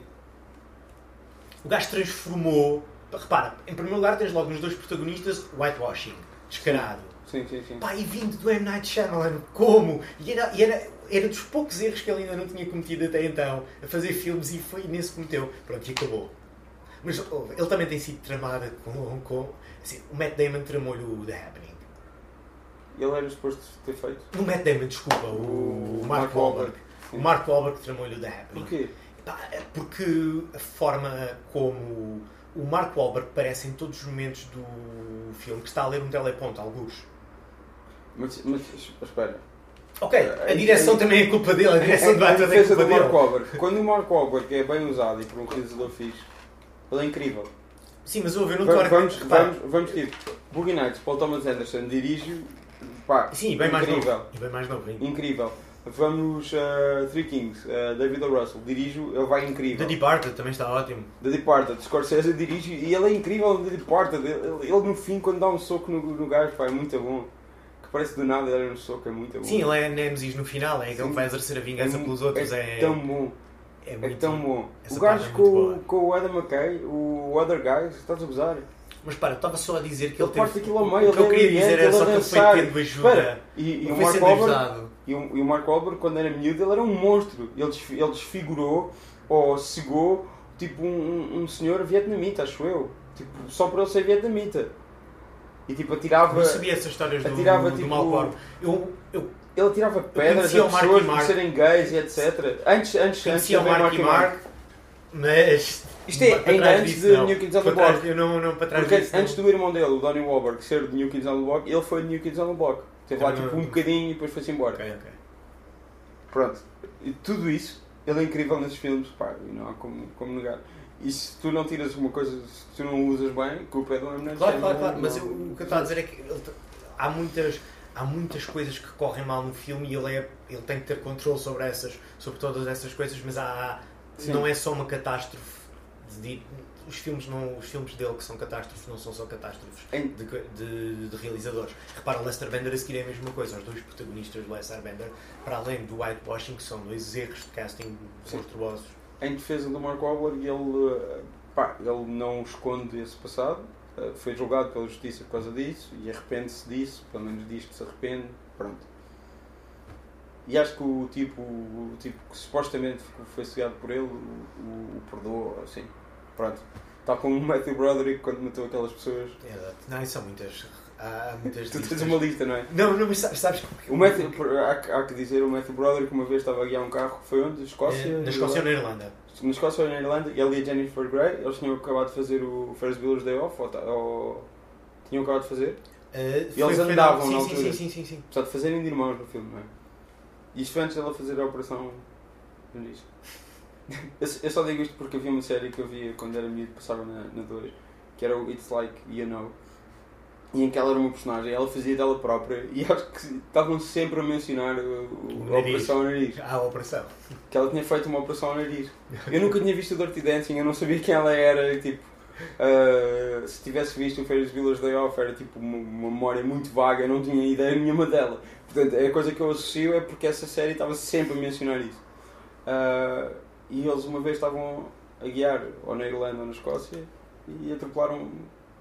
O gajo transformou... Repara, em primeiro lugar tens logo nos dois protagonistas whitewashing, descarado. Sim, sim, sim. Pá, e vindo do M. Night Shyamalan, como? E era, e era, era dos poucos erros que ele ainda não tinha cometido até então, a fazer filmes, e foi nesse que cometeu. Pronto, e acabou. Mas oh, ele também tem sido tramado com... com assim, o Matt Damon tramou-lhe o The Happening. Ele era suposto ter feito? O Matt Damon, desculpa, o, o Mark, Mark Wahlberg. O Mark Wahlberg tramou-lhe o The Happening. Porquê? Pá, porque a forma como o Mark Wahlberg parece em todos os momentos do filme que está a ler um teleponto, alguns. Mas, mas espera. Ok, a direção a, também é culpa dele, a direção do ator é culpa dele. Mark Wahlberg. Quando o Mark Wahlberg é bem usado e por um realizador fixe, ele é incrível. Sim, mas ouve, eu não estou a Vamos, vamos, vamos, tipo, Boogie Nights, Paul Thomas Anderson dirige Pá, Sim, e bem mais incrível. novo. E bem mais novo, hein? Incrível. Vamos a uh, Three Kings. Uh, David O. Russell dirijo, ele vai incrível. The Departed também está ótimo. The Departed, Scorsese dirige e ele é incrível no The Departed. Ele, ele, ele no fim, quando dá um soco no, no gajo, pá, é muito bom. Que parece do nada ele é um soco, é muito bom. Sim, ele é Nemesis no final, é aquele que vai exercer a vingança é, pelos outros. É, é tão bom. É, é muito, tão bom. O parte gajo é com, com o Adam McKay, o Other Guy, estás a gozar? Mas para, eu estava só a dizer que ele ele parte teve... aquilo ao meio, o que eu queria dizer era só que ele foi tendo ajuda. Espera, e, e, o foi Mark sendo Wahlberg, ajudado. e, o, e o Mark Wahlberg, quando era miúdo, ele era um monstro. Ele, desfi, ele desfigurou ou cegou tipo um, um senhor vietnamita, acho eu. Tipo, só para ele ser vietnamita. E tipo, atirava... Não sabia essas histórias do, atirava, do tipo, Malcolm. Eu... eu Ele atirava pedras a pessoas por serem gays e etcétera. Antes, antes, antes de o Mark e Mark, Mark. Mas... Isto é ainda antes disso, de não. New Kids on the Para trás, Block. eu não, não, para trás Porque disso, antes não. do irmão dele, o Donnie Wahlberg, ser de New Kids on the Block, ele foi de New Kids on the Block. Teve lá Não, tipo não, um não. bocadinho e depois foi-se embora. Ok, ok. Pronto. E tudo isso, ele é incrível nesses filmes, pá, e não há como, como negar. E se tu não tiras uma coisa, se tu não usas bem, a culpa é do M. Night Claro, Shyamalan, claro, claro. não- Mas eu, o que eu estou a dizer é que ele, há muitas... Há muitas coisas que correm mal no filme e ele, é, ele tem que ter controle sobre essas, sobre todas essas coisas, mas há, Sim. não é só uma catástrofe. De, os, filmes não, os filmes dele que são catástrofes não são só catástrofes Em- de, de, de realizadores. Repara, Lester Bender a seguir é a mesma coisa. Os dois protagonistas de Lester Bender, para além do whitewashing, que são dois erros de casting monstruosos. Em defesa do Mark Wahlberg, ele, eh, pá, ele não esconde esse passado. eh, Foi julgado pela justiça por causa disso e arrepende-se disso, pelo menos diz que se arrepende. Pronto. E acho que o tipo, o tipo que supostamente foi cegado por ele, o, o, o perdoa, assim. Pronto. Tal como o Matthew Broderick quando matou aquelas pessoas. Exato. Não, isso são muitas. Há, há muitas Tu tens listas. uma lista, não é? Não, não, mas sabes. sabes O Matthew, há, que- há que dizer, o Matthew Broderick uma vez estava a guiar um carro, foi onde? Escócia? É, na Escócia ou na Irlanda? Na Escócia ou na Irlanda, ele e a Jennifer Grey, eles tinham acabado de fazer o Ferris Bueller's Day Off, ou, ta- ou tinham acabado de fazer, Uh, E eles andavam sim, na sim, altura. sim, sim, sim, sim. apesar de fazerem de irmãos no filme, não é? E isto foi antes dela fazer a operação no nariz. eu, eu só digo isto porque havia uma série que eu via quando era miúdo, passava na, na dois, que era o It's Like You Know, e em que ela era uma personagem, ela fazia dela própria, e acho que estavam sempre a mencionar o, o, O a nariz. operação ao nariz. Há a operação. Que ela tinha feito uma operação ao nariz. Eu nunca tinha visto o Dirty Dancing, eu não sabia quem ela era, e, tipo, uh, se tivesse visto o Ferris Bueller's Day Off era tipo uma, uma memória muito vaga, eu não tinha ideia nenhuma dela. Portanto, a coisa que eu associo é porque essa série estava sempre a mencionar isso. Uh, e eles uma vez estavam a guiar ou na Irlanda ou na Escócia e atropelaram...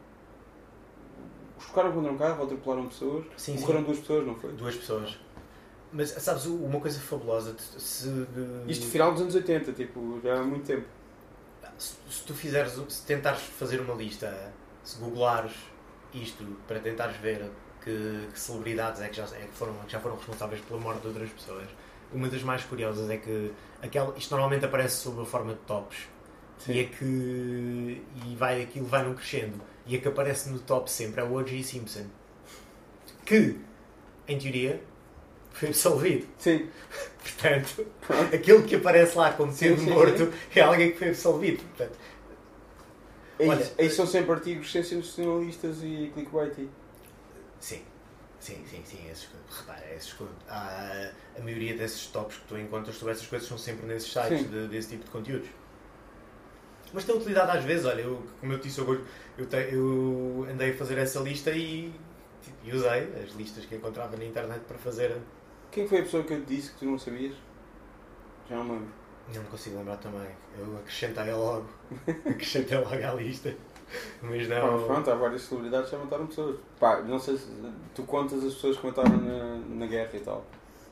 Chocaram contra um carro, atropelaram pessoas, Sim, morreram sim. duas pessoas, não foi? Duas pessoas. Mas sabes, uma coisa fabulosa, se, Isto final dos anos oitenta, tipo, já há muito tempo. se, se tu fizeres, se tentares fazer uma lista, se googlares isto para tentares ver que, que celebridades é que, já, é que, foram, que já foram responsáveis pela morte de outras pessoas, uma das mais curiosas é que aquela, isto normalmente aparece sob a forma de tops. Sim. E é que e vai, aquilo vai num crescendo. E a que aparece no top sempre é o O J Simpson, que, em teoria, foi absolvido. Sim. Portanto, aquele que aparece lá como sendo Sim, sim, morto sim. é alguém que foi absolvido. Portanto, Aí, Olha, aí são sempre artigos sensacionalistas e clickbaity. sim, sim, sim, sim. Esses, repara, esses, há, a maioria desses tops que tu encontras sobre essas coisas são sempre nesses sites de, desse tipo de conteúdos. Mas tem utilidade às vezes. Olha, eu, como eu te disse, eu, eu, te, eu andei a fazer essa lista e, e usei as listas que encontrava na internet para fazer. Quem foi a pessoa que eu te disse que tu não sabias? Já não me lembro. Não me consigo lembrar também. Eu acrescentei logo. Acrescentei logo à lista. Mas Pá, não. mas pronto, há várias celebridades que já mataram pessoas. Pá, não sei se tu contas as pessoas que mataram na, na guerra e tal.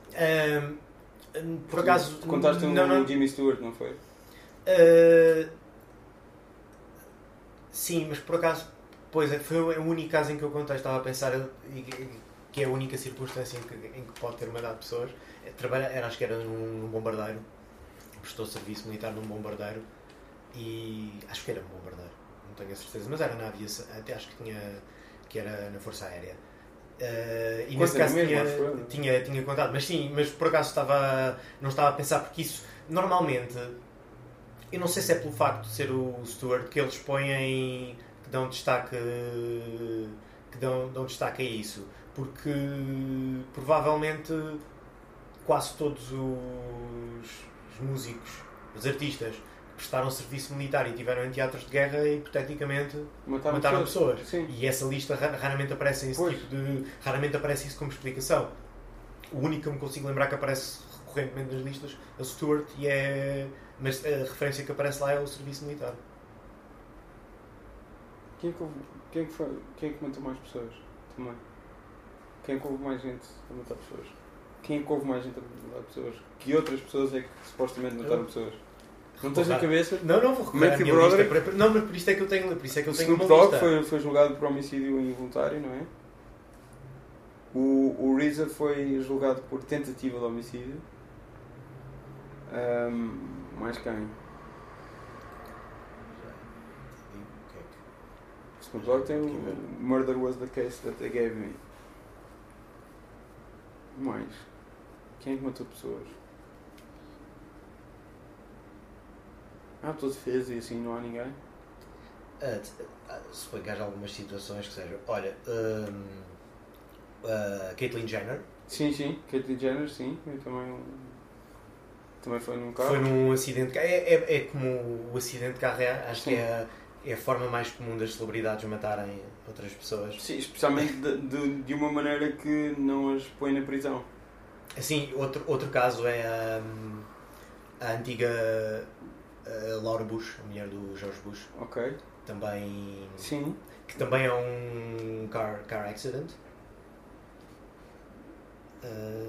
Um, por acaso. Tu contaste não, o não, Jimmy Stewart, não foi? Uh, sim, mas por acaso, pois é, foi o único caso em que eu contei, estava a pensar, e- e- que é a única circunstância em que, em que pode ter matado pessoas. É, trabalha, era, acho que era num, num bombardeiro, prestou serviço militar num bombardeiro, e acho que era um bombardeiro, não tenho a certeza, mas era na aviação, até acho que tinha, que era na Força Aérea. Uh, e nesse Conta caso mesmo, tinha, acho eu. tinha, tinha contado, mas sim, mas por acaso estava, não estava a pensar, porque isso, normalmente, eu não sei se é pelo facto de ser o Stewart que eles põem, que dão destaque, que dão, dão destaque a isso, porque provavelmente quase todos os, os músicos, os artistas que prestaram serviço militar e tiveram em teatros de guerra e hipoteticamente Mataram, mataram pessoas. pessoas. E essa lista ra- raramente aparece esse Pois. tipo de. Raramente aparece isso como explicação. O único que eu me consigo lembrar que aparece recorrentemente nas listas é o Stuart, e é. Mas a referência que aparece lá é o serviço militar. Quem é que, houve, quem, é que foi, quem é que matou mais pessoas? Também. Quem é que houve mais gente a matar pessoas? Quem é que houve mais gente a matar pessoas? Que outras pessoas é que supostamente mataram Eu- pessoas? Não tens na cabeça? Não, não vou recorrer à Matthew minha Broderick? lista. Para- Não, mas por isto é que eu tenho, por isso é que eu tenho Snoop uma Dogg lista. foi, foi julgado por homicídio involuntário, não é? O, o R Z A foi julgado por tentativa de homicídio. Ahm, mais quem? Snoop Dogg tem o Murder was the case that they gave me. Mais. Quem é que matou pessoas? Há autodefesa e assim não há ninguém? Ah, t- ah, se pegares algumas situações que sejam. Olha, hum, a Caitlyn Jenner Sim, sim. Caitlyn Jenner, sim. Eu também, também foi num carro. foi num acidente de carro. É, é, é como o acidente de carro, é, acho Sim. que é a, é a forma mais comum das celebridades matarem outras pessoas. Sim, especialmente de, de, de uma maneira que não as põe na prisão. Assim, outro, outro caso é a, a antiga a Laura Bush, a mulher do George Bush, Ok. também, Sim. que também é um car, car accident. Uh,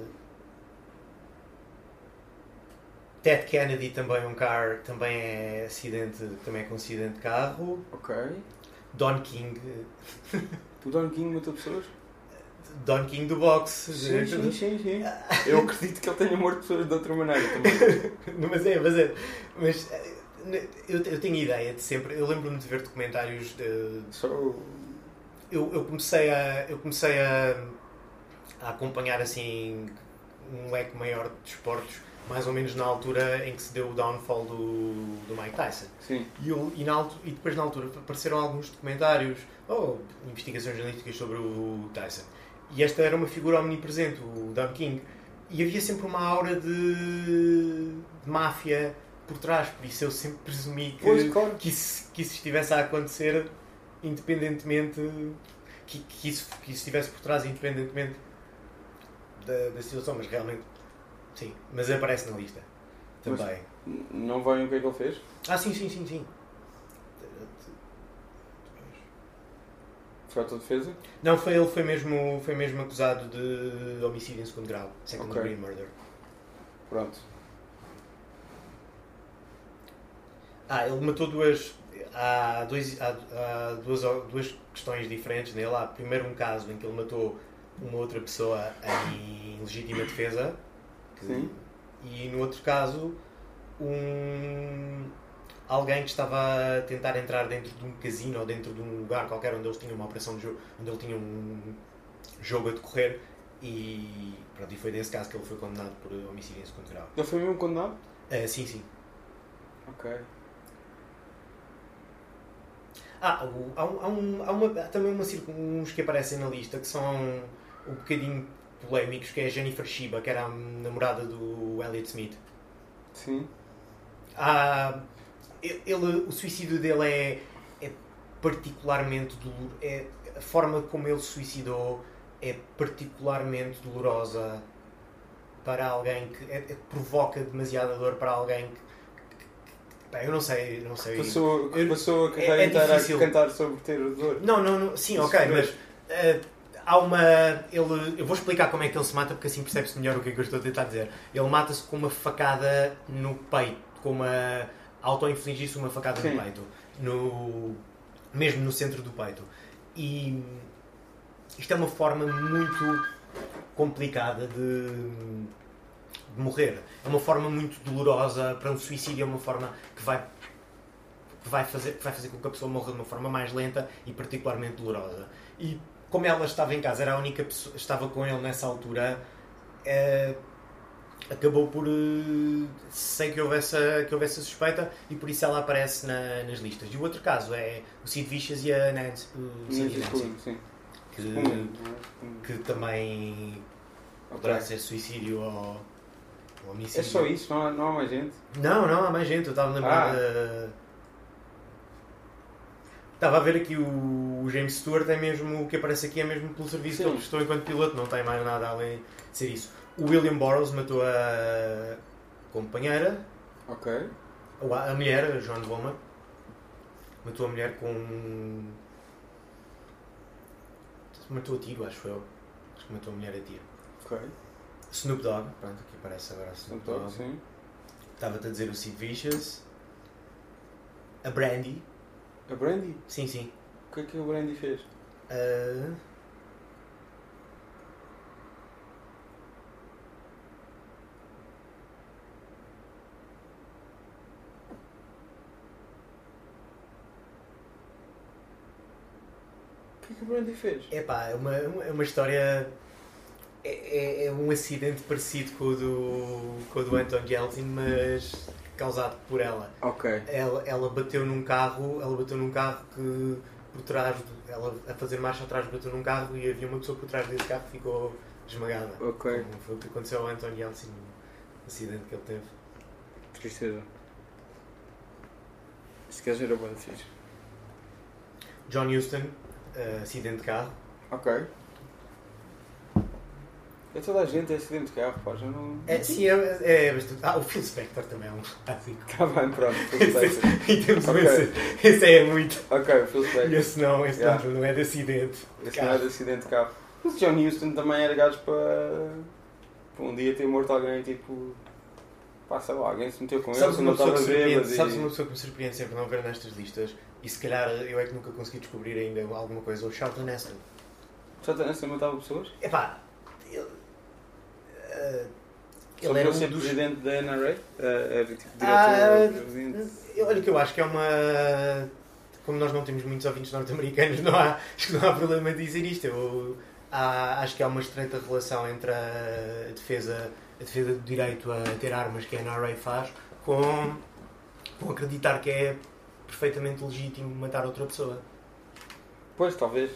Ted Kennedy também é um car, também é acidente, também é com acidente de carro. Ok. Don King, O Don King matou pessoas? Don King do boxe. Sim, sim, sim, sim. Eu acredito que ele tenha morto pessoas de outra maneira também. Não, mas é, mas é, mas eh, eu, eu tenho ideia de sempre, eu lembro-me de ver documentários de, Só. eu, eu comecei a eu comecei a, a acompanhar assim um leque maior de desportos mais ou menos na altura em que se deu o downfall do, do Mike Tyson. Sim. E, eu, e, na, altu- e depois na altura apareceram alguns documentários ou investigações jornalísticas sobre o Tyson. E esta era uma figura omnipresente, o Don King. E havia sempre uma aura de, de máfia por trás, por isso eu sempre presumi que, Pois, claro. que, isso, que isso estivesse a acontecer independentemente, que, que, isso, que isso estivesse por trás independentemente da, da situação, mas realmente, sim, mas aparece na lista também. N- Não veem o que é que ele fez? Ah, sim, sim, sim, sim. Foi autodefesa? Não, foi, ele foi mesmo, foi mesmo acusado de homicídio em segundo grau, second Ok. degree murder. Pronto. Ah, ele matou duas. Há, dois, há, há duas, duas questões diferentes nele. Há primeiro um caso em que ele matou uma outra pessoa em legítima defesa. que- Sim. E no outro caso, um, alguém que estava a tentar entrar dentro de um casino ou dentro de um lugar qualquer onde eles tinham uma operação de jogo, onde ele tinha um jogo a decorrer. E, pronto, e foi nesse caso que ele foi condenado por homicídio em segundo grau. Ele foi mesmo condenado? Ah, sim, sim. Ok. Ah, o- há, um, há, um, há, uma, há também uma, circun- uns que aparecem na lista que são um bocadinho polémicos, que é a Jennifer Shiba, que era a namorada do Elliot Smith. Sim. Ah, ele, o suicídio dele é, é particularmente doloroso. É, a forma como ele se suicidou é particularmente dolorosa para alguém que é, é- provoca demasiada dor para alguém que, que- que- pá, eu não sei, não sei. Passou, Eu- passou a carreira é inteira difícil. a cantar sobre ter dor. Não, não, não sim, ok, Isso mas eh, há uma. Ele, eu vou explicar como é que ele se mata, porque assim percebe-se melhor o que é que eu estou a tentar dizer. Ele mata-se com uma facada no peito, com uma. Auto-infligir-se uma facada Sim. no peito, no, mesmo no centro do peito. E isto é uma forma muito complicada de, de morrer. É uma forma muito dolorosa para um suicídio, é uma forma que vai que vai fazer, que vai fazer com que a pessoa morra de uma forma mais lenta e particularmente dolorosa. E como ela estava em casa, era a única pessoa, estava com ele nessa altura, eh, acabou por eh, sem que houvesse, que houvesse a suspeita, e por isso ela aparece na- nas listas. E o outro caso é o Sid Vicious e a Nancy, o Sid e Nancy a Nancy, Spillane, sim. que, Hum. que também poderá ser suicídio ou, ou homicídio. É só isso? Não há, não há mais gente? Não, não há mais gente. Eu estava a lembrar... Ah. Uh... Estava a ver aqui o, o James Stewart, é mesmo o que aparece aqui, é mesmo pelo serviço Sim. que ele prestou enquanto piloto, não tem mais nada além de ser isso. O William Burroughs matou a companheira, Ok. a mulher, a Joan Vollmer, matou a mulher com... matou a tiro, acho eu. Acho que matou a mulher a tiro. Ok. Snoop Dogg, pronto, aqui aparece agora Snoop Dogg. Sim. Estava-te a dizer o Sid Vicious. A Brandy. A Brandy? Sim, sim. O que é que a Brandy fez? Uh... O que é que a Brandy fez? Epá, é uma, é uma história... É, é, é um acidente parecido com o do, com o do Anton Yelchin, mas causado por ela. Ok. Ela, ela bateu num carro, ela bateu num carro que por trás, ela a fazer marcha atrás bateu num carro e havia uma pessoa por trás desse carro que ficou esmagada. Ok. Como foi o que aconteceu ao Anton Yelchin, o acidente que ele teve. Tristeza. Se queres ver a banda fixe. John Huston, uh, acidente de carro. Ok. É toda a gente, é acidente de carro, pá, já não... É, sim, é, é bastante... Ah, o Phil Spector também é um clássico. Está bem, pronto, Phil Spector. E temos Ok. esse, esse é muito. Ok, Phil Spector. E esse não, esse Yeah. não, não é de acidente. de Esse não é carro. de acidente de carro. Mas o John Huston também era gajo para... para um dia ter morto alguém, tipo... Pá, sei lá, alguém se meteu com ele, Sabes se uma, não pessoa que estava surpreende, bêbado sabes e... uma pessoa que me surpreende sempre não ver nestas listas, e se calhar eu é que nunca consegui descobrir ainda alguma coisa, o Charlton Heston. Já também matava pessoas? Epá, ele, uh, Só ele era para um ser dos... presidente da N R A? Uh, era tipo Ah, diretor... presidente. olha que eu acho que é uma... Como nós não temos muitos ouvintes norte-americanos, não há, acho que não há problema de dizer isto. Eu, há, acho que há uma estreita relação entre a defesa, a defesa do direito a ter armas que a N R A faz com, com acreditar que é perfeitamente legítimo matar outra pessoa. Pois, talvez.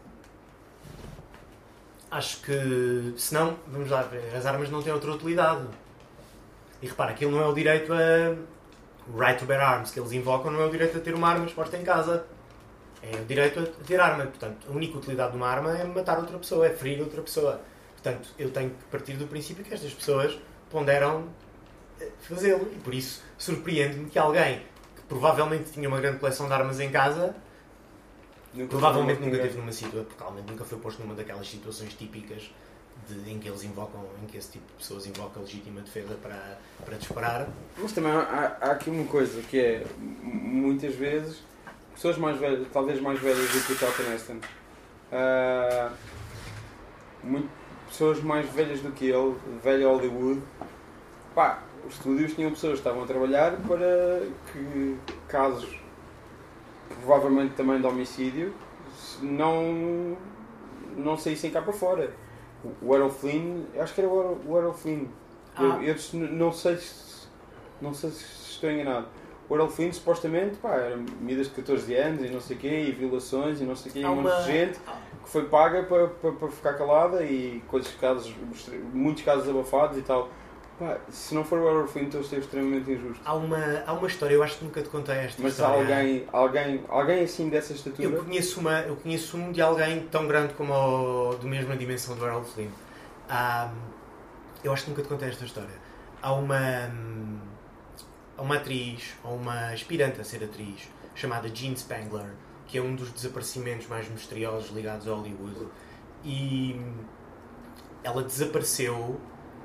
Acho que, se não, vamos lá ver, as armas não têm outra utilidade. E repara, aquilo não é o direito a... O right to bear arms que eles invocam não é o direito a ter uma arma exposta em casa. É o direito a ter arma. Portanto, a única utilidade de uma arma é matar outra pessoa, é ferir outra pessoa. Portanto, eu tenho que partir do princípio que estas pessoas ponderam fazê-lo. E por isso, surpreende-me que alguém que provavelmente tinha uma grande coleção de armas em casa... Nunca Provavelmente foi nunca uma- teve numa situação, provavelmente nunca foi posto numa daquelas situações típicas de, em que eles invocam, em que esse tipo de pessoas invoca a legítima defesa para, para disparar. Mas também há, há aqui uma coisa que é, m- muitas vezes, pessoas mais velhas, talvez mais velhas do que o Charlton Heston, ah, muito- pessoas mais velhas do que ele, velho Hollywood, pá, os estúdios tinham pessoas que estavam a trabalhar para que casos, provavelmente também de homicídio, não, não saíssem cá para fora. O Errol Flynn, acho que era o Errol, o Errol Flynn. Ah. Eu, eu não sei se não sei se estou enganado. O Errol Flynn supostamente, pá, eram medidas de catorze anos e não sei o quê, e violações e não sei o quê, e Há um monte uma- de gente que foi paga para, para, para ficar calada e coisas, casos, muitos casos abafados e tal. Pá, se não for o Errol Flynn, então esteve extremamente injusto. Há uma, há uma história, eu acho que nunca te contei esta Mas há história. alguém, alguém, alguém assim dessa estatura? Eu conheço, uma, eu conheço um de alguém tão grande como o, do mesma dimensão do Errol Flynn. Há, eu acho que nunca te contei esta história. Há uma, há uma atriz, ou uma aspirante a ser atriz, chamada Jean Spangler, que é um dos desaparecimentos mais misteriosos ligados a Hollywood. E ela desapareceu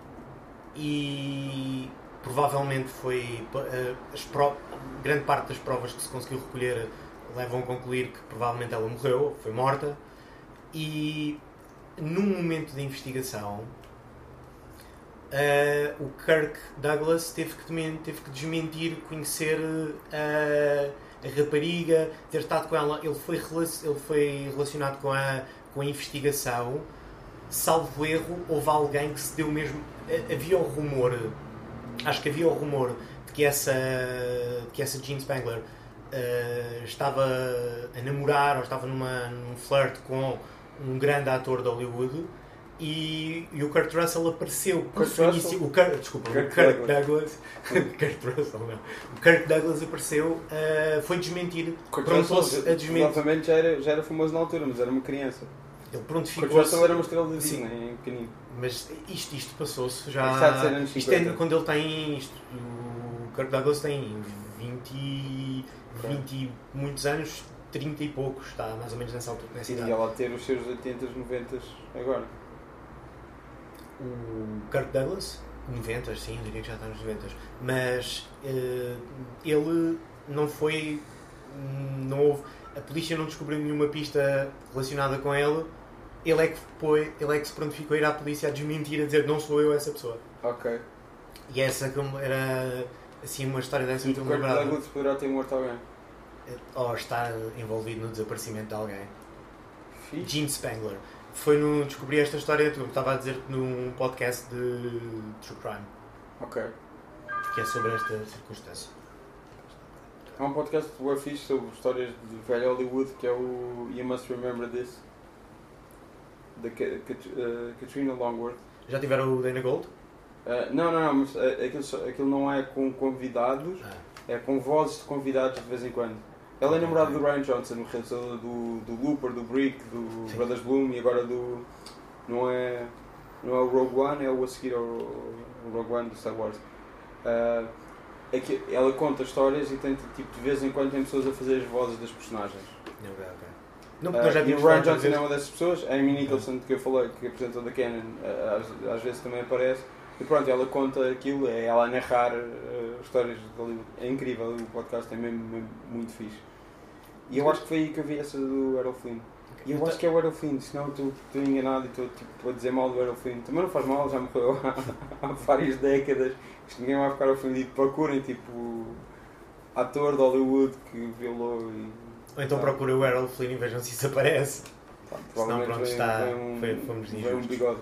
e provavelmente foi uh, as pro... grande parte das provas que se conseguiu recolher levam a concluir que provavelmente ela morreu, foi morta, e num momento de investigação uh, o Kirk Douglas teve que, teve que desmentir conhecer uh, a rapariga, ter estado com ela. Ele foi, ele foi relacionado com a, com a investigação. Salvo erro, houve alguém que se deu mesmo... Havia o rumor, acho que havia o rumor de que essa, que essa Jean Spangler uh, estava a namorar ou estava numa, num flirt com um grande ator de Hollywood, e, e o Kurt Russell apareceu. Kurt no Russell? início, o Kurt, desculpa, Kurt o Kurt Douglas. Douglas. Kurt Russell, não. O Kurt Douglas apareceu, uh, foi desmentir. Kurt Prontou-se Russell, a desmentir. provavelmente já era, já era famoso na altura, mas era uma criança. Ele prontificou-se. Kurt Russell era uma estrela de Sim. Disney, em pequenino. Mas isto, isto passou-se Isto já. há de ser anos Isto é cinquenta. quando ele tem. Isto, o Kurt Douglas tem vinte, vinte e muitos anos, trinta e poucos, está mais ou menos nessa altura, nessa E idade. ela ter os seus oitenta, noventa agora. O Kurt Douglas, noventa, sim, diria que já está nos noventa. Mas eh, ele não foi. Não houve, a polícia não descobriu nenhuma pista relacionada com ele. Ele é que foi, ele é que se prontificou a ir à polícia a desmentir, a dizer não sou eu essa pessoa. Ok. E essa como era assim uma história dessa E muito o Kurt lembrada. Douglas poderá ter morto alguém. Ou estar envolvido no desaparecimento de alguém. Fixe. Gene Spangler. Foi no descobri esta história, tu estava a dizer num podcast de True Crime, Ok. que é sobre esta circunstância. Há um podcast do fixe sobre histórias de velho Hollywood que é o You Must Remember This, da Ca- Cat- uh, Katrina Longworth. Já tiveram o Dana Gold? Uh, não, não, não, mas uh, aquilo, só- aquilo não é com convidados, Ah. é com vozes de convidados de vez em quando. Ela é namorada do Ryan Johnson, o realizador do, do Looper, do Brick, do Sim. Brothers Bloom e agora do. Não é, não é o Rogue One, é o a seguir ao, ao Rogue One do Star Wars. Uh, é que ela conta histórias e tenta, tipo, de vez em quando tem pessoas a fazer as vozes das personagens. Não, ok, ok. Não, Uh, porque nós já e o tínhamos Ryan falado Johnson outra é vez. uma dessas pessoas, a Amy Nicholson que eu falei, que apresentou da Canon, uh, às, às vezes também aparece. E pronto, ela conta aquilo, é ela a narrar uh, histórias de Hollywood. É incrível, o podcast é mesmo, mesmo muito fixe. E eu acho que foi aí que eu vi essa do Errol Flynn. E eu acho que é o Errol Flynn, senão estou enganado e estou tipo, a dizer mal do Errol Flynn. Também não faz mal, já morreu há, há várias décadas. Isto ninguém vai ficar ofendido. Procurem tipo ator de Hollywood que violou e. Ou então tá. procura o Errol Flynn e vejam se isso aparece. Pá, Senão, pronto, está- vem um, foi- fomos vem um injustos. bigode.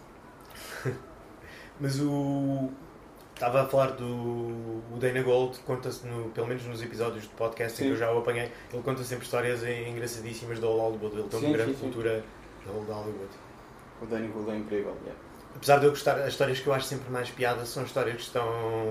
Mas o. Estava a falar do o Dana Gold, conta-se, no, pelo menos nos episódios de podcast em Sim. que eu já o apanhei, ele conta sempre histórias engraçadíssimas do Old Hollywood. Ele tem Sim, uma grande sim, sim. cultura do Old Hollywood. O Danny Gould é incrível, yeah. Apesar de eu gostar, as histórias que eu acho sempre mais piada são histórias que estão,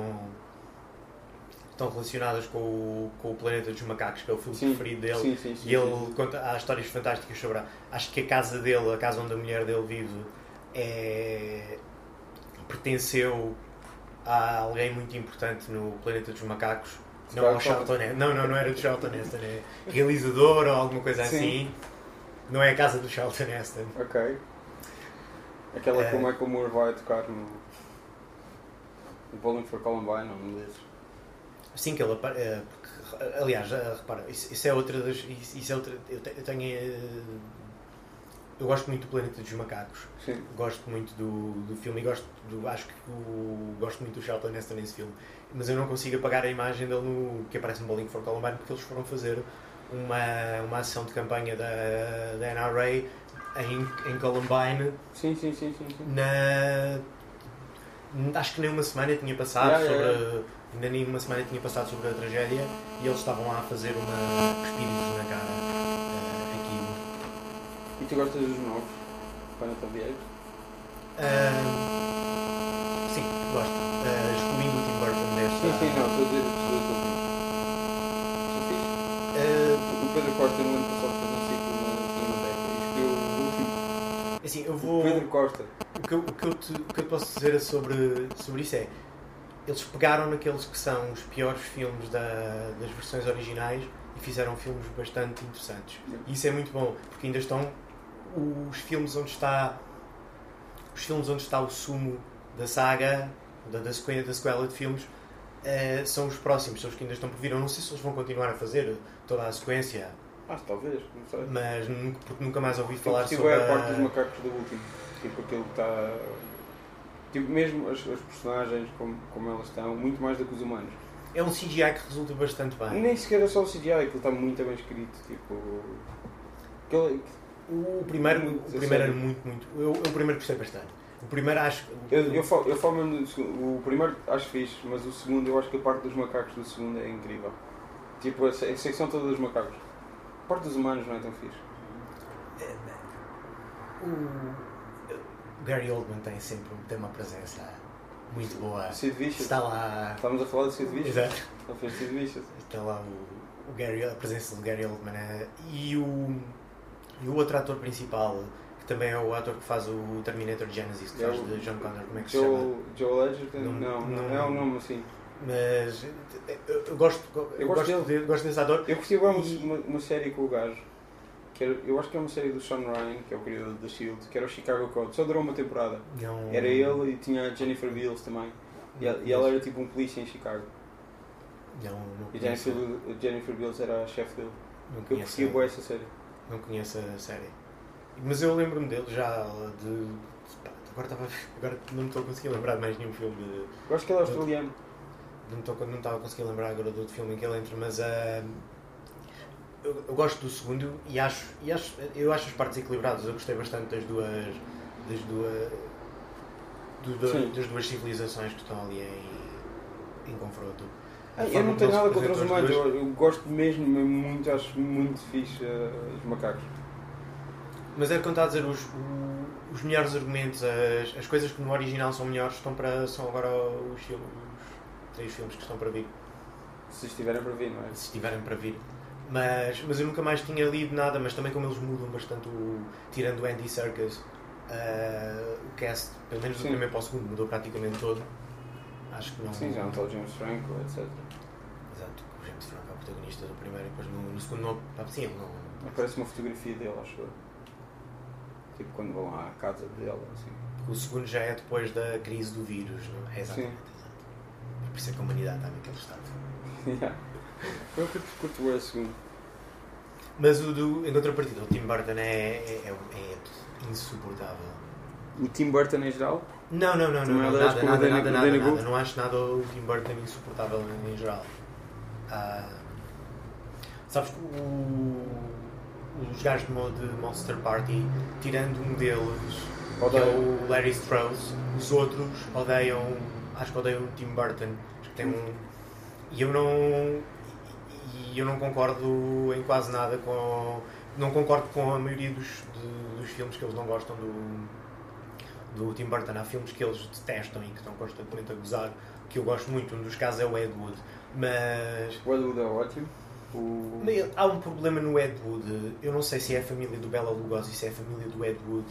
estão relacionadas com o, com o Planeta dos Macacos, que é o filme Sim, preferido dele. sim, sim, sim, E ele sim. conta, há histórias fantásticas sobre a, acho que a casa dele, a casa onde a mulher dele vive, é, pertenceu a alguém muito importante no Planeta dos Macacos. Não ao Charlton Heston. Não, não, não era do Charlton Heston. É realizador ou alguma coisa Sim. assim. Não é a casa do Charlton Heston. Ok. Aquela É. que o Michael Moore vai tocar no. no Bowling for Columbine, ou um desses. Sim, que ele apa- é, porque, aliás, eh, repara, isso, isso é outra das. Isso, isso é outra. Eu, te- eu tenho. eh, Eu gosto muito do Planeta dos Macacos. Sim. Gosto muito do, do filme e gosto do, acho que o, gosto muito do Charlton Heston nesse filme. Mas eu não consigo apagar a imagem dele no, que aparece no Bowling for Columbine, porque eles foram fazer uma, uma ação de campanha da, da N R A em, em Columbine. Sim, sim, sim, sim, sim. Na, acho que nem uma semana tinha passado Yeah, sobre. yeah, Ainda nem uma semana tinha passado sobre a tragédia e eles estavam lá a fazer uma cuspir-lhes na cara uh, aquilo. E tu gostas dos novos? Planet of the Apes? Ah, sim, gosto. Uh, excluindo o Tim Burton desta. Sim, sim, não, estou a dizer os dois últimos. São fixe. Uh, O Pedro Costa no ano passado fez um ciclo na Cinemateca e escolheu o último. assim, eu O vou. Pedro Costa. O que eu, o que eu, te, o que eu te posso dizer sobre, sobre isso é. Eles pegaram naqueles que são os piores filmes da, das versões originais e fizeram filmes bastante interessantes. E isso é muito bom, porque ainda estão os filmes onde está os filmes onde está o sumo da saga, da, da, sequência, da sequela de filmes, eh, são os próximos, são os que ainda estão por vir. Eu não sei se eles vão continuar a fazer toda a sequência, Ah, talvez, não sei. mas nunca, porque nunca mais ouvi Eu falar curti sobre bem a parte dos a... macacos do último. Tipo aquilo que está. Tipo, mesmo as, as personagens como, como elas estão, muito mais do que os humanos. É um C G I que resulta bastante bem. Nem sequer é só o C G I, aquilo está muito bem escrito. Tipo. Aquele, O primeiro, o Muito, primeiro era sério. muito, muito. Eu, eu o primeiro gostei bastante. O primeiro acho. eu, eu, falo, eu falo mesmo do segundo. O primeiro acho fixe, mas o segundo, eu acho que a parte dos macacos do segundo é incrível. Tipo, a, se- a secção toda dos macacos. A parte dos humanos não é tão fixe. o Gary Oldman tem sempre tem uma presença muito boa. Sid Vicious. Está lá. Estávamos a falar de Sid Vicious. Exato. Ele fez Sid Vicious. Está lá o, o Gary, a presença de Gary Oldman. É, e, o, e o outro ator principal, que também é o ator que faz o Terminator Genesis, que faz de John Connor, como é que se Joe, chama? Joe Ledger? Não, Não, não, não- não é um nome assim. Mas eu, eu gosto, eu, Eu gosto gosto, de, gosto desse ator. Eu curti agora E- uma, uma série com o gajo, que era, eu acho que é uma série do Sean Ryan, que é o criador da Shield, que era o Chicago Code. Só durou uma temporada. Não, Era ele e tinha a Jennifer Beals também. E ela, e ela era tipo um polícia em Chicago. Não, não E a conheço, Jennifer, a Jennifer Beals era a chefe dele. não Eu conheço, curti boa essa série. não conheço a série. Mas eu lembro-me dele já de. pá, Agora, estava, agora não me estou a conseguir lembrar de mais nenhum filme de. Eu acho que ele é australiano. Não, estou, não estava a conseguir lembrar agora do outro filme em que ele entra, mas ah, eu, eu gosto do segundo e acho, e acho eu acho as partes equilibradas. Eu gostei bastante das duas das duas do- do- Sim. das duas civilizações que estão ali em, em confronto. A Ah, eu forma não tenho como nada eles contra os representam humanos, duas- eu, eu gosto mesmo, mesmo muito, acho muito fixe uh, os macacos. Mas é o que eu estava a dizer, os, o- os melhores argumentos, as, as coisas que no original são melhores estão para, são agora os, filmes, os três filmes que estão para vir, Se estiverem para vir, não é? se estiverem para vir. Mas, mas eu nunca mais tinha lido nada, mas também como eles mudam bastante, o, tirando o Andy Serkis, uh, o cast, pelo menos do Sim. primeiro para o segundo, mudou praticamente todo. Acho que não... Sim, já não está o James Franco, etcétera. Exato, o James Franco é o protagonista do primeiro e depois no, no segundo não... Ah, sim, ele não... Aparece uma fotografia dele, acho eu. Tipo quando vão à casa dele, assim. O segundo já é depois da crise do vírus, não é? Exatamente, exato. Por isso é que a humanidade está naquele estado. Yeah. Eu curto, curto o segundo. Mas o do, em contrapartida, o Tim Burton é, é, é, é insuportável. O Tim Burton em geral? Não, não, não, não, Também não aliás nada, com o nada, Danny- nada, o nada, Danny nada. Gould? Não acho nada o Tim Burton insuportável em, em geral. Ah, sabes que o, os gajos de Mo- de Monster Party, tirando um deles, que é Odeio. o Larry Strauss, os outros odeiam, acho que odeiam o Tim Burton. Acho que tem um, e eu não e eu não concordo em quase nada com não concordo com a maioria dos, de- dos filmes que eles não gostam do do Tim Burton. Há filmes que eles detestam e que estão constantemente a gozar, que eu gosto muito. Um dos casos é o Ed Wood, mas O Ed Wood é ótimo. O... mas há um problema no Ed Wood. Eu não sei se é a família do Bela Lugosi, se é a família do Ed Wood.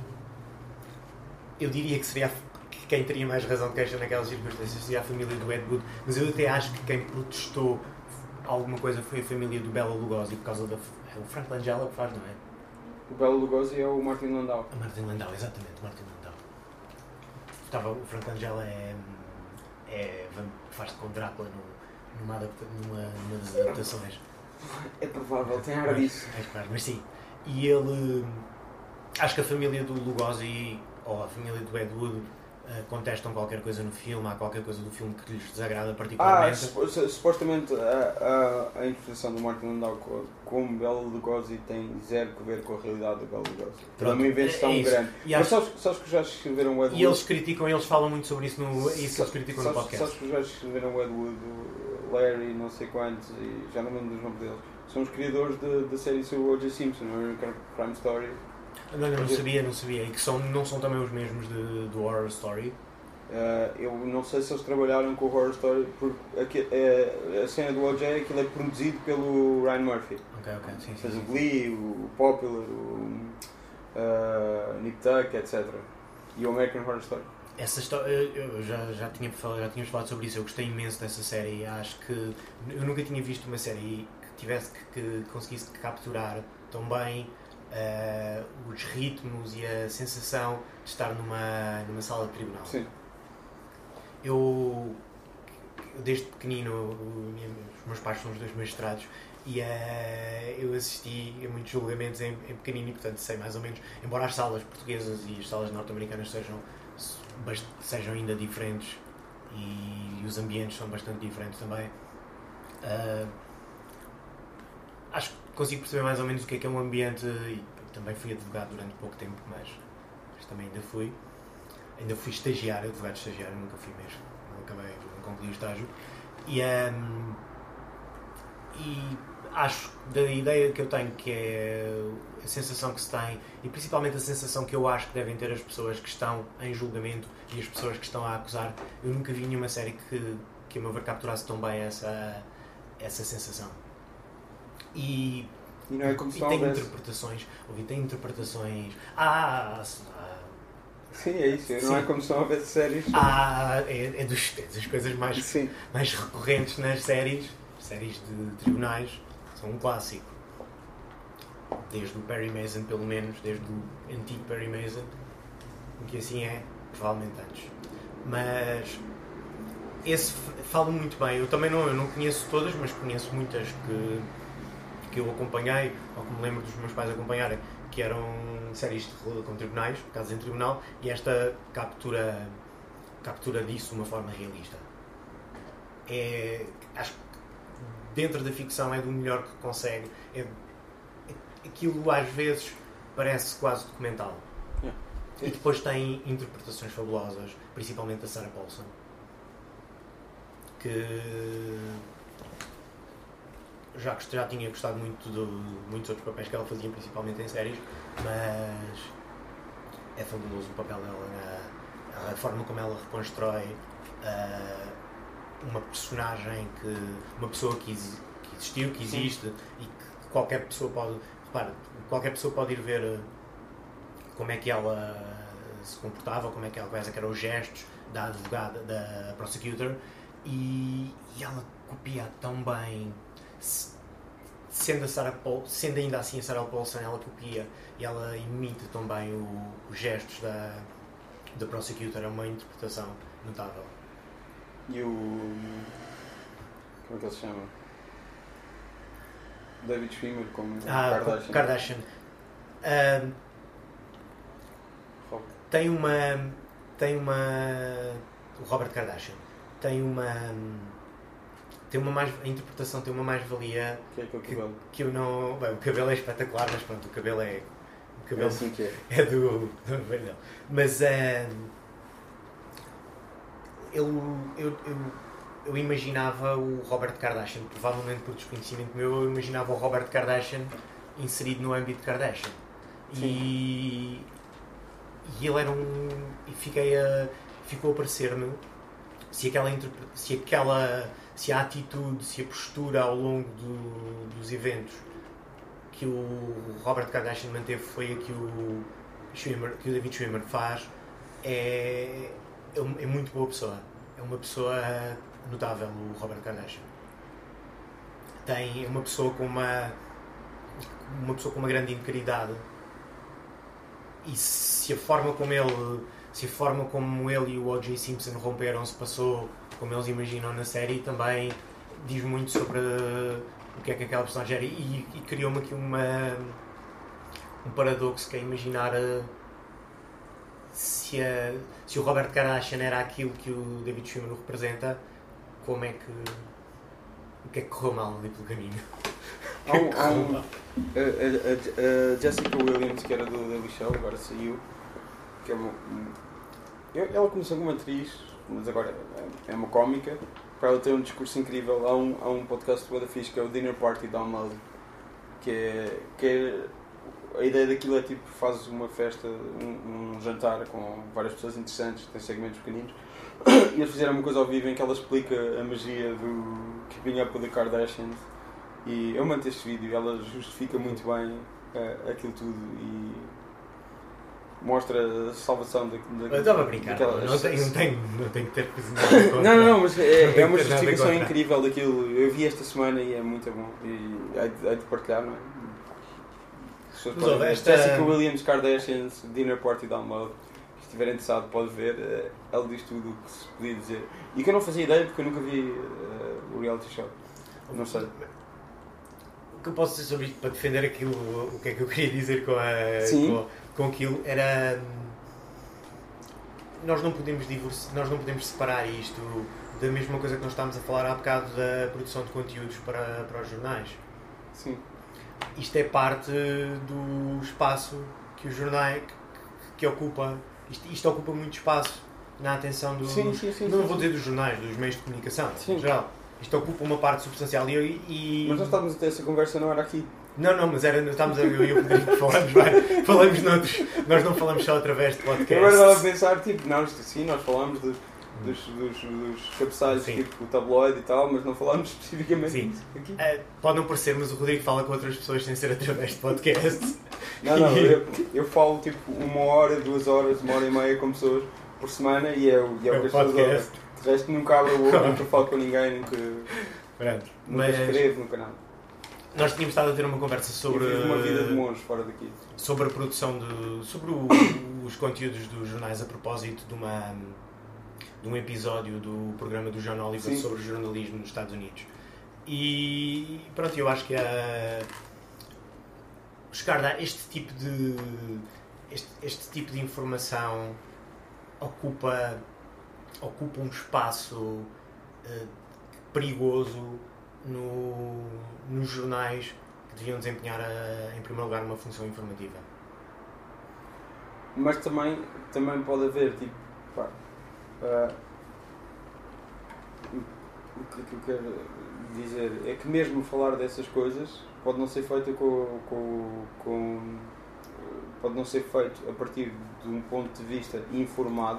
Eu diria que seria a que quem teria mais razão de queixa naquelas circunstâncias seria a família do Ed Wood, mas eu até acho que quem protestou alguma coisa foi a família do Bela Lugosi por causa da... É o Frank Langella que faz, não é? O Bela Lugosi é o Martin Landau. A Martin Landau, exatamente, Martin Landau. Estava, o Frank Langella é, é faz-se com Drácula no, numa, adapta, numa, numa das adaptações. É provável, tem ar disso. É claro, mas sim. E ele, acho que a família do Lugosi ou a família do Ed Wood uh, contestam qualquer coisa no filme, há qualquer coisa do filme que lhes desagrada Ah, particularmente. supo- su- supostamente a, a, a interpretação do Martin Landau co- como Bela Lugosi tem zero a ver com a realidade do Bela Lugosi. É Pronto, uma invenção é isso. grande. E Mas acho- sabes, sabes que já escreveram o Ed Wood? E eles criticam, eles falam muito sobre isso no. É isso que eles criticam no sabes, podcast. sabes que já escreveram o Ed Wood, o Larry, não sei quantos, e já não me lembro dos nomes deles. São os criadores de- da série sobre o O J Simpson, o American Crime Story. Não, não, não sabia, não sabia. E que são, não são também os mesmos de, do Horror Story. Uh, eu não sei se eles trabalharam com o Horror Story, porque aqui, uh, a cena do O J aquilo é produzido pelo Ryan Murphy. Ok, ok, sim, sim. Fez o sim. Glee, o Popular, o uh, Nip Tuck, etcétera. E o American Horror Story. Essa história, eu já, já, tinha falado, já tínhamos falado sobre isso, eu gostei imenso dessa série e acho que eu nunca tinha visto uma série que tivesse que, que conseguisse capturar tão bem uh, os ritmos e a sensação de estar numa, numa sala de tribunal. Sim. Eu, desde pequenino, o- os meus pais são os dois mestrados e uh, eu assisti a muitos julgamentos em, em pequenino e, portanto, sei mais ou menos, embora as salas portuguesas e as salas norte-americanas sejam, bast- sejam ainda diferentes e os ambientes são bastante diferentes também, uh, acho que consigo perceber mais ou menos o que é que é um ambiente e também fui advogado durante pouco tempo, mas, mas também ainda fui. Ainda fui estagiário, advogado estagiário, nunca fui mesmo, não acabei, não concluí o estágio. E, um, e acho da ideia que eu tenho, que é a sensação que se tem, e principalmente a sensação que eu acho que devem ter as pessoas que estão em julgamento e as pessoas que estão a acusar, eu nunca vi nenhuma série que, que a meu ver, capturasse tão bem essa, essa sensação. E, e, não é como e se tem houvesse... interpretações, ouvi, tem interpretações... Ah, ah, sim, é isso. Sim. Não é como se não houvesse séries. Ah, é, é, dos, é das coisas mais, mais recorrentes nas séries. Séries de tribunais são um clássico. Desde o Perry Mason, pelo menos, desde o antigo Perry Mason, que assim é, provavelmente antes. Mas esse fala muito bem. Eu também não, eu não conheço todas, mas conheço muitas que, que eu acompanhei, ou que me lembro dos meus pais acompanharem, que eram séries de, com tribunais, casos em tribunal, e esta captura, captura disso de uma forma realista. É, acho que dentro da ficção é do melhor que consegue. É, é, aquilo às vezes parece quase documental. Yeah. E depois tem interpretações fabulosas, principalmente da Sarah Paulson, que já, já tinha gostado muito de muitos outros papéis que ela fazia, principalmente em séries, mas é fabuloso o papel dela, a, a forma como ela reconstrói uh, uma personagem, que uma pessoa que, exi, que existiu, que existe. Sim. E que qualquer pessoa pode, repara, qualquer pessoa pode ir ver como é que ela se comportava, como é que ela, quais eram os gestos da advogada, da prosecutor, e, e ela copia tão bem. Sendo, a Sarah Paul, sendo ainda assim a Sarah Paulson, ela copia e ela imita tão bem o, os gestos da, da prosecutor. É uma interpretação notável. E o... como é que ele se chama? David Schwimmer como ah, Kardashian. Kardashian. Uh, tem uma... tem uma... o Robert Kardashian tem uma... tem uma mais, a interpretação tem uma mais-valia que, é que, é o cabelo? que, que eu não... Bem, o cabelo é espetacular, mas pronto, o cabelo é... o cabelo é assim que é. É do... do mas... Uh, eu, eu, eu, eu imaginava o Robert Kardashian, provavelmente por desconhecimento meu, eu imaginava o Robert Kardashian inserido no âmbito Kardashian. E, e ele era um... e fiquei a, ficou a parecer-me se aquela, se aquela se a atitude, se a postura ao longo do, dos eventos que o Robert Kardashian manteve foi a que o, Schwimmer, que o David Schwimmer faz, é, é muito boa pessoa. É uma pessoa notável, o Robert Kardashian. Tem uma pessoa com uma uma pessoa com uma grande integridade. E se a forma como ele se a forma como ele e o O J Simpson romperam se passou como eles imaginam na série, também diz muito sobre o que é que aquela personagem era. E, e criou-me aqui uma um paradoxo, que é imaginar se, a, se o Robert Kardashian era aquilo que o David Schwimmer representa, como é que o que é que correu mal ali pelo caminho? Há um, há um, a, a, a Jessica Williams, que era do Daily Show, agora saiu, que é uma, ela começou como atriz, mas agora é uma cómica. Para ela ter um discurso incrível, há um, há um podcast do fixe, que é o Dinner Party Download, que é, que é a ideia daquilo é tipo, fazes uma festa, um, um jantar com várias pessoas interessantes, tem segmentos pequeninos, e eles fizeram uma coisa ao vivo em que ela explica a magia do Keeping Up with the Kardashians, e eu mando este vídeo e ela justifica muito bem uh, aquilo tudo e mostra a salvação da, da, eu estava a brincar, daquela, não, tenho, não, tenho, não tenho que ter cozinhado. Não, não, não, mas é, é uma justificação incrível daquilo. Eu vi esta semana e é muito bom, e hei de partilhar, não é? Podem, esta... Jessica Williams Kardashian's Dinner Party Download, se estiver interessado pode ver, ela diz tudo o que se podia dizer e que eu não fazia ideia porque eu nunca vi uh, o reality show, não sei. O que eu posso dizer sobre isto para defender aquilo, o que é que eu queria dizer com, a, com, com aquilo era nós não podemos divorciar, nós não podemos separar isto da mesma coisa que nós estávamos a falar há bocado da produção de conteúdos para, para os jornais. Sim. Isto é parte do espaço que o jornal que, que ocupa. Isto, isto ocupa muito espaço na atenção dos... Sim, sim, sim, não sim, vou sim. dizer dos jornais, dos meios de comunicação, sim. em geral. isto ocupa uma parte substancial e, e... Mas nós estávamos a ter essa conversa, não era aqui? Não, não, mas era, estávamos a eu e o Rodrigo falamos, vai, falamos noutros, nós não falamos só através de podcast. Agora estava a pensar, tipo, nós, sim, nós falamos de, dos, dos, dos cabeçalhos, Sim. tipo o tabloide e tal, mas não falámos especificamente Sim. disso aqui. Uh, pode não parecer, mas o Rodrigo fala com outras pessoas sem ser através de podcast. Não, não, eu, eu falo tipo uma hora, duas horas, uma hora e meia com pessoas por semana e é o, e é o É que o as pessoas ouvem. podcast. De resto nunca abro o olho, nunca falo com ninguém, nunca, Pronto, nunca mas escrevo, nunca nada. nós tínhamos estado a ter uma conversa sobre, Eu vivo uma vida de monge fora daqui. sobre a produção de. sobre o, os conteúdos dos jornais a propósito de, uma, de um episódio do programa do John Oliver Sim. sobre jornalismo nos Estados Unidos. E pronto, eu acho que a. Chegar a este tipo de. Este, este tipo de informação ocupa, ocupa um espaço uh, perigoso no, nos jornais que deviam desempenhar, a, em primeiro lugar, uma função informativa. Mas também, também pode haver, tipo, pá, uh, o que, que eu quero dizer é que mesmo falar dessas coisas pode não ser feito com, com, com pode não ser feito a partir de um ponto de vista informado.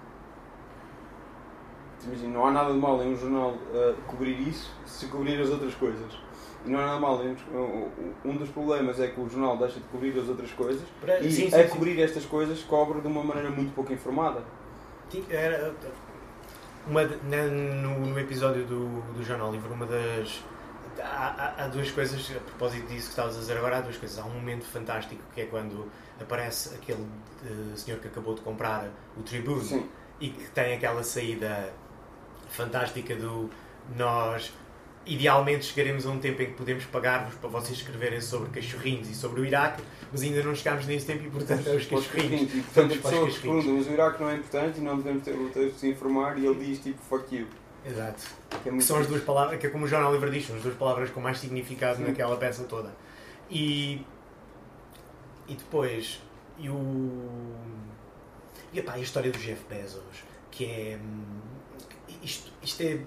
Imagina, não há nada de mal em um jornal uh, cobrir isso se cobrir as outras coisas. E não há nada de mal em um, um dos problemas é que o jornal deixa de cobrir as outras coisas Para, e sim, a sim, cobrir sim. estas coisas cobre de uma maneira muito pouco informada. sim. Era, uma, no, no episódio do, do John Oliver, uma das... Há, há, há duas coisas, a propósito disso que estavas a dizer agora, há duas coisas. Há um momento fantástico que é quando aparece aquele uh, senhor que acabou de comprar o Tribune. Sim. E que tem aquela saída fantástica do nós idealmente chegaremos a um tempo em que podemos pagar-vos para vocês escreverem sobre cachorrinhos e sobre o Iraque, mas ainda não chegámos nesse tempo e portanto é os cachorrinhos. E portanto as pessoas perguntam, mas o Iraque não é importante e não devemos ter o texto de se informar e ele diz tipo fuck you. Exato. Que, é que são as duas palavras, que é como o John Oliver diz, são as duas palavras com mais significado Sim. naquela peça toda. E, e depois, e o... E epá, a história do Jeff Bezos, que é... Isto, isto é...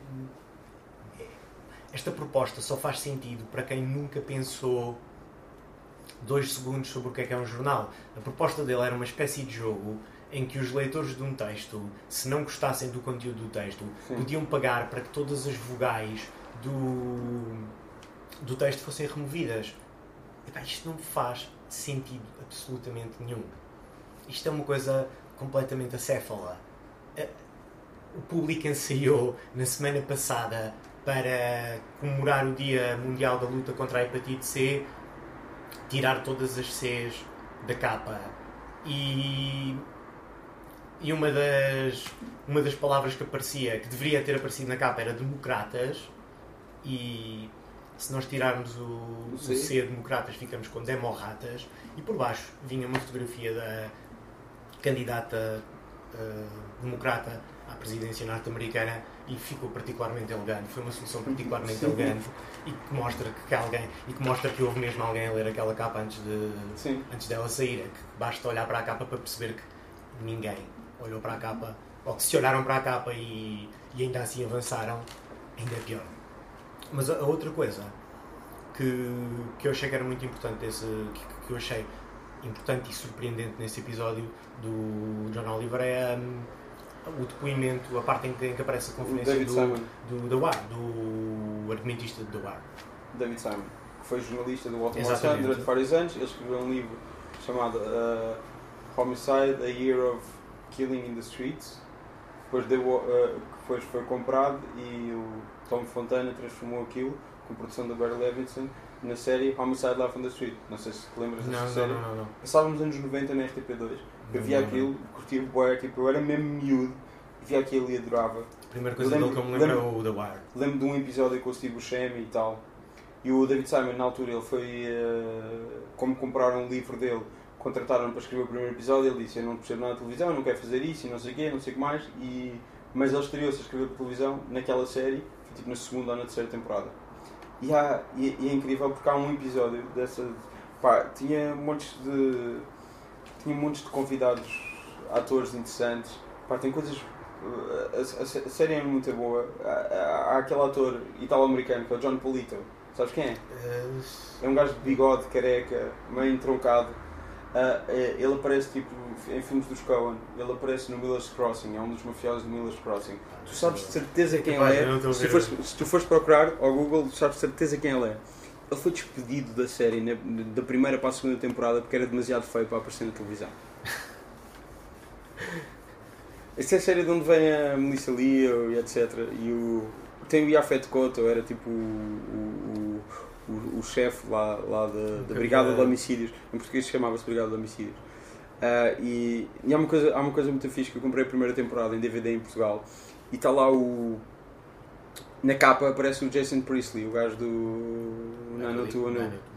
Esta proposta só faz sentido para quem nunca pensou dois segundos sobre o que é que é um jornal. A proposta dele era uma espécie de jogo em que os leitores de um texto, se não gostassem do conteúdo do texto, Sim. podiam pagar para que todas as vogais do, do texto fossem removidas. Epá, isto não faz sentido absolutamente nenhum. Isto é uma coisa completamente acéfala. O público ensaiou na semana passada para comemorar o Dia Mundial da Luta contra a Hepatite C, tirar todas as Cs da capa. E, e uma, das, uma das palavras que aparecia, que deveria ter aparecido na capa, era democratas. E se nós tirarmos o, o C, C democratas, ficamos com demorratas. E por baixo vinha uma fotografia da candidata uh, democrata à presidência norte-americana e ficou particularmente elegante. Foi uma solução particularmente Sim. elegante e que mostra que alguém e que mostra que houve mesmo alguém a ler aquela capa antes de Sim. antes dela sair. Que basta olhar para a capa para perceber que ninguém olhou para a capa, ou que se olharam para a capa e, e ainda assim avançaram, ainda é pior. Mas a, a outra coisa que, que eu achei que era muito importante desse, que, que eu achei importante e surpreendente nesse episódio do John Oliver é um, o depoimento, a parte em que, em que aparece a conferência David do, Simon. do The Wire, do argumentista de The Wire. David Simon, que foi jornalista do Baltimore Sun durante vários anos. Ele escreveu um livro chamado uh, Homicide, A Year of Killing in the Streets. Depois, deu, uh, depois foi comprado e o Tom Fontana transformou aquilo, com produção da Barry Levinson, na série Homicide Life on the Street. Não sei se te lembras desta não, série. Não, não, não. Passava nos anos noventa na R T P dois. Eu via não, aquilo, curtia o bué, tipo, eu era mesmo miúdo, via aquilo e adorava. A primeira coisa dele que eu me lembro é o The Wire. Lembro de um episódio com o Steve Buscemi e tal. E o David Simon, na altura, ele foi, uh, como compraram um livro dele, contrataram-no para escrever o primeiro episódio. Ele disse, eu não percebo nada de televisão, não quero fazer isso e não sei o quê, não sei o que mais. E, mas ele estreou-se a escrever para televisão naquela série, foi tipo na segunda ou na terceira temporada. E, há, e, e é incrível porque há um episódio dessa... Pá, tinha montes de... Tinha montes de convidados, atores interessantes. Pá, tem coisas a, a, a série é muito boa. Há, há, há aquele ator italo-americano que é o John Polito. Sabes quem é? É um gajo de bigode, careca, meio entroncado. Uh, ele aparece tipo em filmes dos Coen. Ele aparece no Miller's Crossing. É um dos mafiosos do Miller's Crossing. Tu sabes de certeza quem ele é. Se, fores, se tu fores procurar ao Google, tu sabes de certeza quem ele é. Ele foi despedido da série, na, da primeira para a segunda temporada, porque era demasiado feio para aparecer na televisão. Essa é a série de onde vem a Melissa Leo e etcétera. E o, tem o Yaphet Kotto, era tipo o, o, o, o chefe lá, lá da, da Brigada de Homicídios. Em português chamava-se Brigada de Homicídios. Uh, e e há, uma coisa, há uma coisa muito fixe que eu comprei a primeira temporada em D V D em Portugal. E está lá o... Na capa aparece o Jason Priestley, o gajo do nine oh two one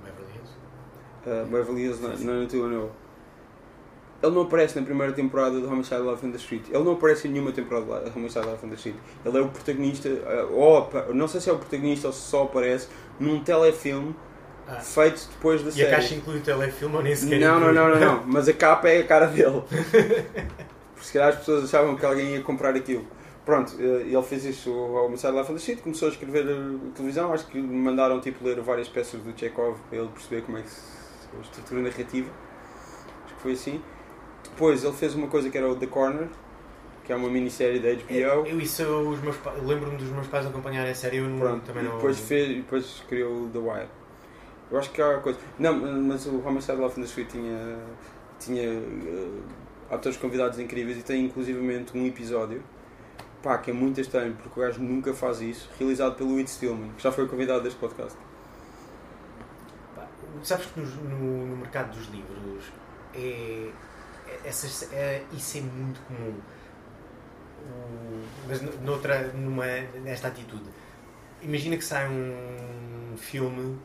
oh. Uh, Beverly Hills nine oh two one oh. Ele não aparece na primeira temporada de Homicide Life on the Street. Ele não aparece em nenhuma temporada de Homicide Life on the Street. Ele é o protagonista, ou não sei se é o protagonista ou se só aparece num telefilme ah. feito depois da e série. E a caixa inclui o telefilme ou nem sequer? Não, não, não, não, não. Mas a capa é a cara dele. Por se calhar as pessoas achavam que alguém ia comprar aquilo. Pronto, ele fez isso ao Homicide Life on the Street, começou a escrever a televisão. Acho que me mandaram tipo, ler várias peças do Chekhov para ele perceber como é que se... a estrutura narrativa. Acho que foi assim. Depois ele fez uma coisa que era o The Corner, que é uma minissérie da H B O. Eu, eu isso, os meus pa... lembro-me dos meus pais acompanharem a série, eu Pronto, também e não... depois, fez, e depois criou o The Wire. Eu acho que há coisa... Não, mas o Homicide Life on the Street tinha, tinha uh, atores convidados incríveis e tem inclusivamente um episódio, pá, que é muito estranho, porque o gajo nunca faz isso, realizado pelo Whit Stillman, que já foi convidado deste podcast. Pá, sabes que no, no, no mercado dos livros é... Essas, é, isso é muito comum, o, mas noutra, numa, nesta atitude. Imagina que sai um filme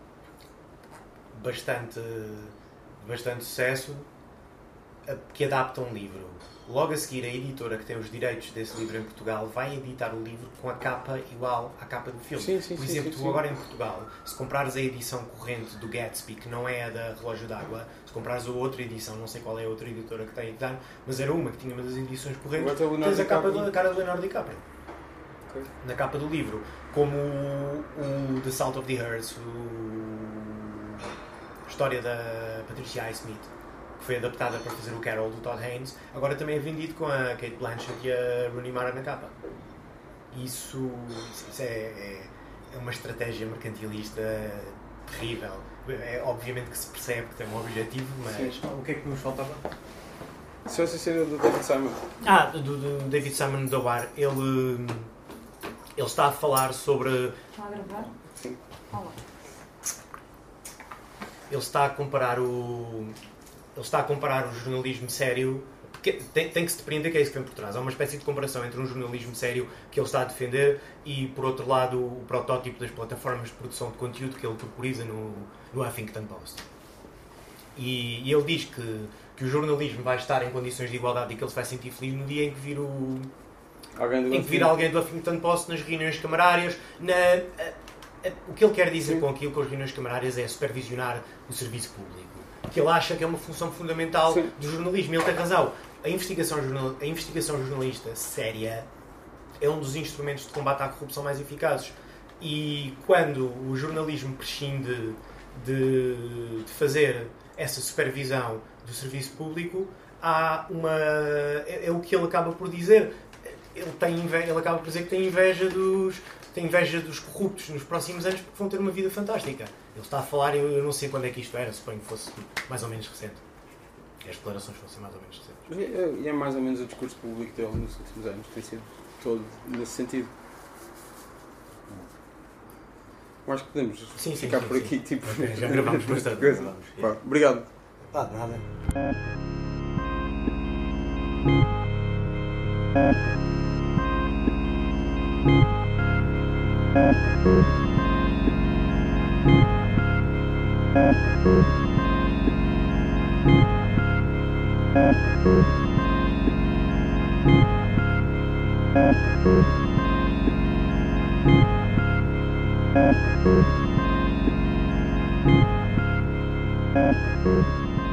bastante, bastante sucesso que adapta um livro. Logo a seguir, a editora que tem os direitos desse livro em Portugal vai editar o livro com a capa igual à capa do filme. Sim, sim, Por exemplo, sim, tu sim. agora em Portugal, se comprares a edição corrente do Gatsby, que não é a da Relógio d'Água, se comprares a outra edição, não sei qual é a outra editora que tem a editar, mas era uma que tinha uma das edições correntes, tens a capa da cara de Leonardo DiCaprio. Okay. Na capa do livro. Como o, o The Salt of the Earth, o... a história da Patricia Highsmith, que foi adaptada para fazer o Carol do Todd Haynes, agora também é vendido com a Kate Blanchett e a Rooney Mara na capa. Isso, isso é, é, é uma estratégia mercantilista terrível. É, obviamente que se percebe que tem um objetivo, mas... Sim. O que é que nos faltava? Se essa cena do David Simon. Ah, do, do David Simon do Bar. Ele, ele está a falar sobre... Está a gravar? Sim. Olá. Ele está a comparar o... Ele está a comparar o jornalismo sério, que tem, tem que se depreender que é isso que vem por trás. Há uma espécie de comparação entre um jornalismo sério que ele está a defender e, por outro lado, o protótipo das plataformas de produção de conteúdo que ele corporiza no, no Huffington Post. E, e ele diz que, que o jornalismo vai estar em condições de igualdade e que ele se vai sentir feliz no dia em que vir, o, alguém do em que vir alguém do Huffington Post nas reuniões camarárias. Na, a, a, o que ele quer dizer Sim. com aquilo com as reuniões camarárias é supervisionar o serviço público, que ele acha que é uma função fundamental Sim. do jornalismo. Ele tem razão. A investigação, jornal... a investigação jornalista séria é um dos instrumentos de combate à corrupção mais eficazes. E quando o jornalismo prescinde de, de fazer essa supervisão do serviço público, há uma... é, é o que ele acaba por dizer. Ele, tem inveja... ele acaba por dizer que tem inveja dos... tem inveja dos corruptos nos próximos anos porque vão ter uma vida fantástica. Ele está a falar, eu, eu não sei quando é que isto era, suponho que fosse mais ou menos recente. Que as declarações fossem mais ou menos recentes. E é, é mais ou menos o discurso público dele nos últimos anos, tem sido todo nesse sentido. Eu acho que podemos sim, ficar sim, por sim, aqui, sim. tipo... Okay, já gravamos bastante. Gravamos. Pá, obrigado. Ah, de nada. Thank you.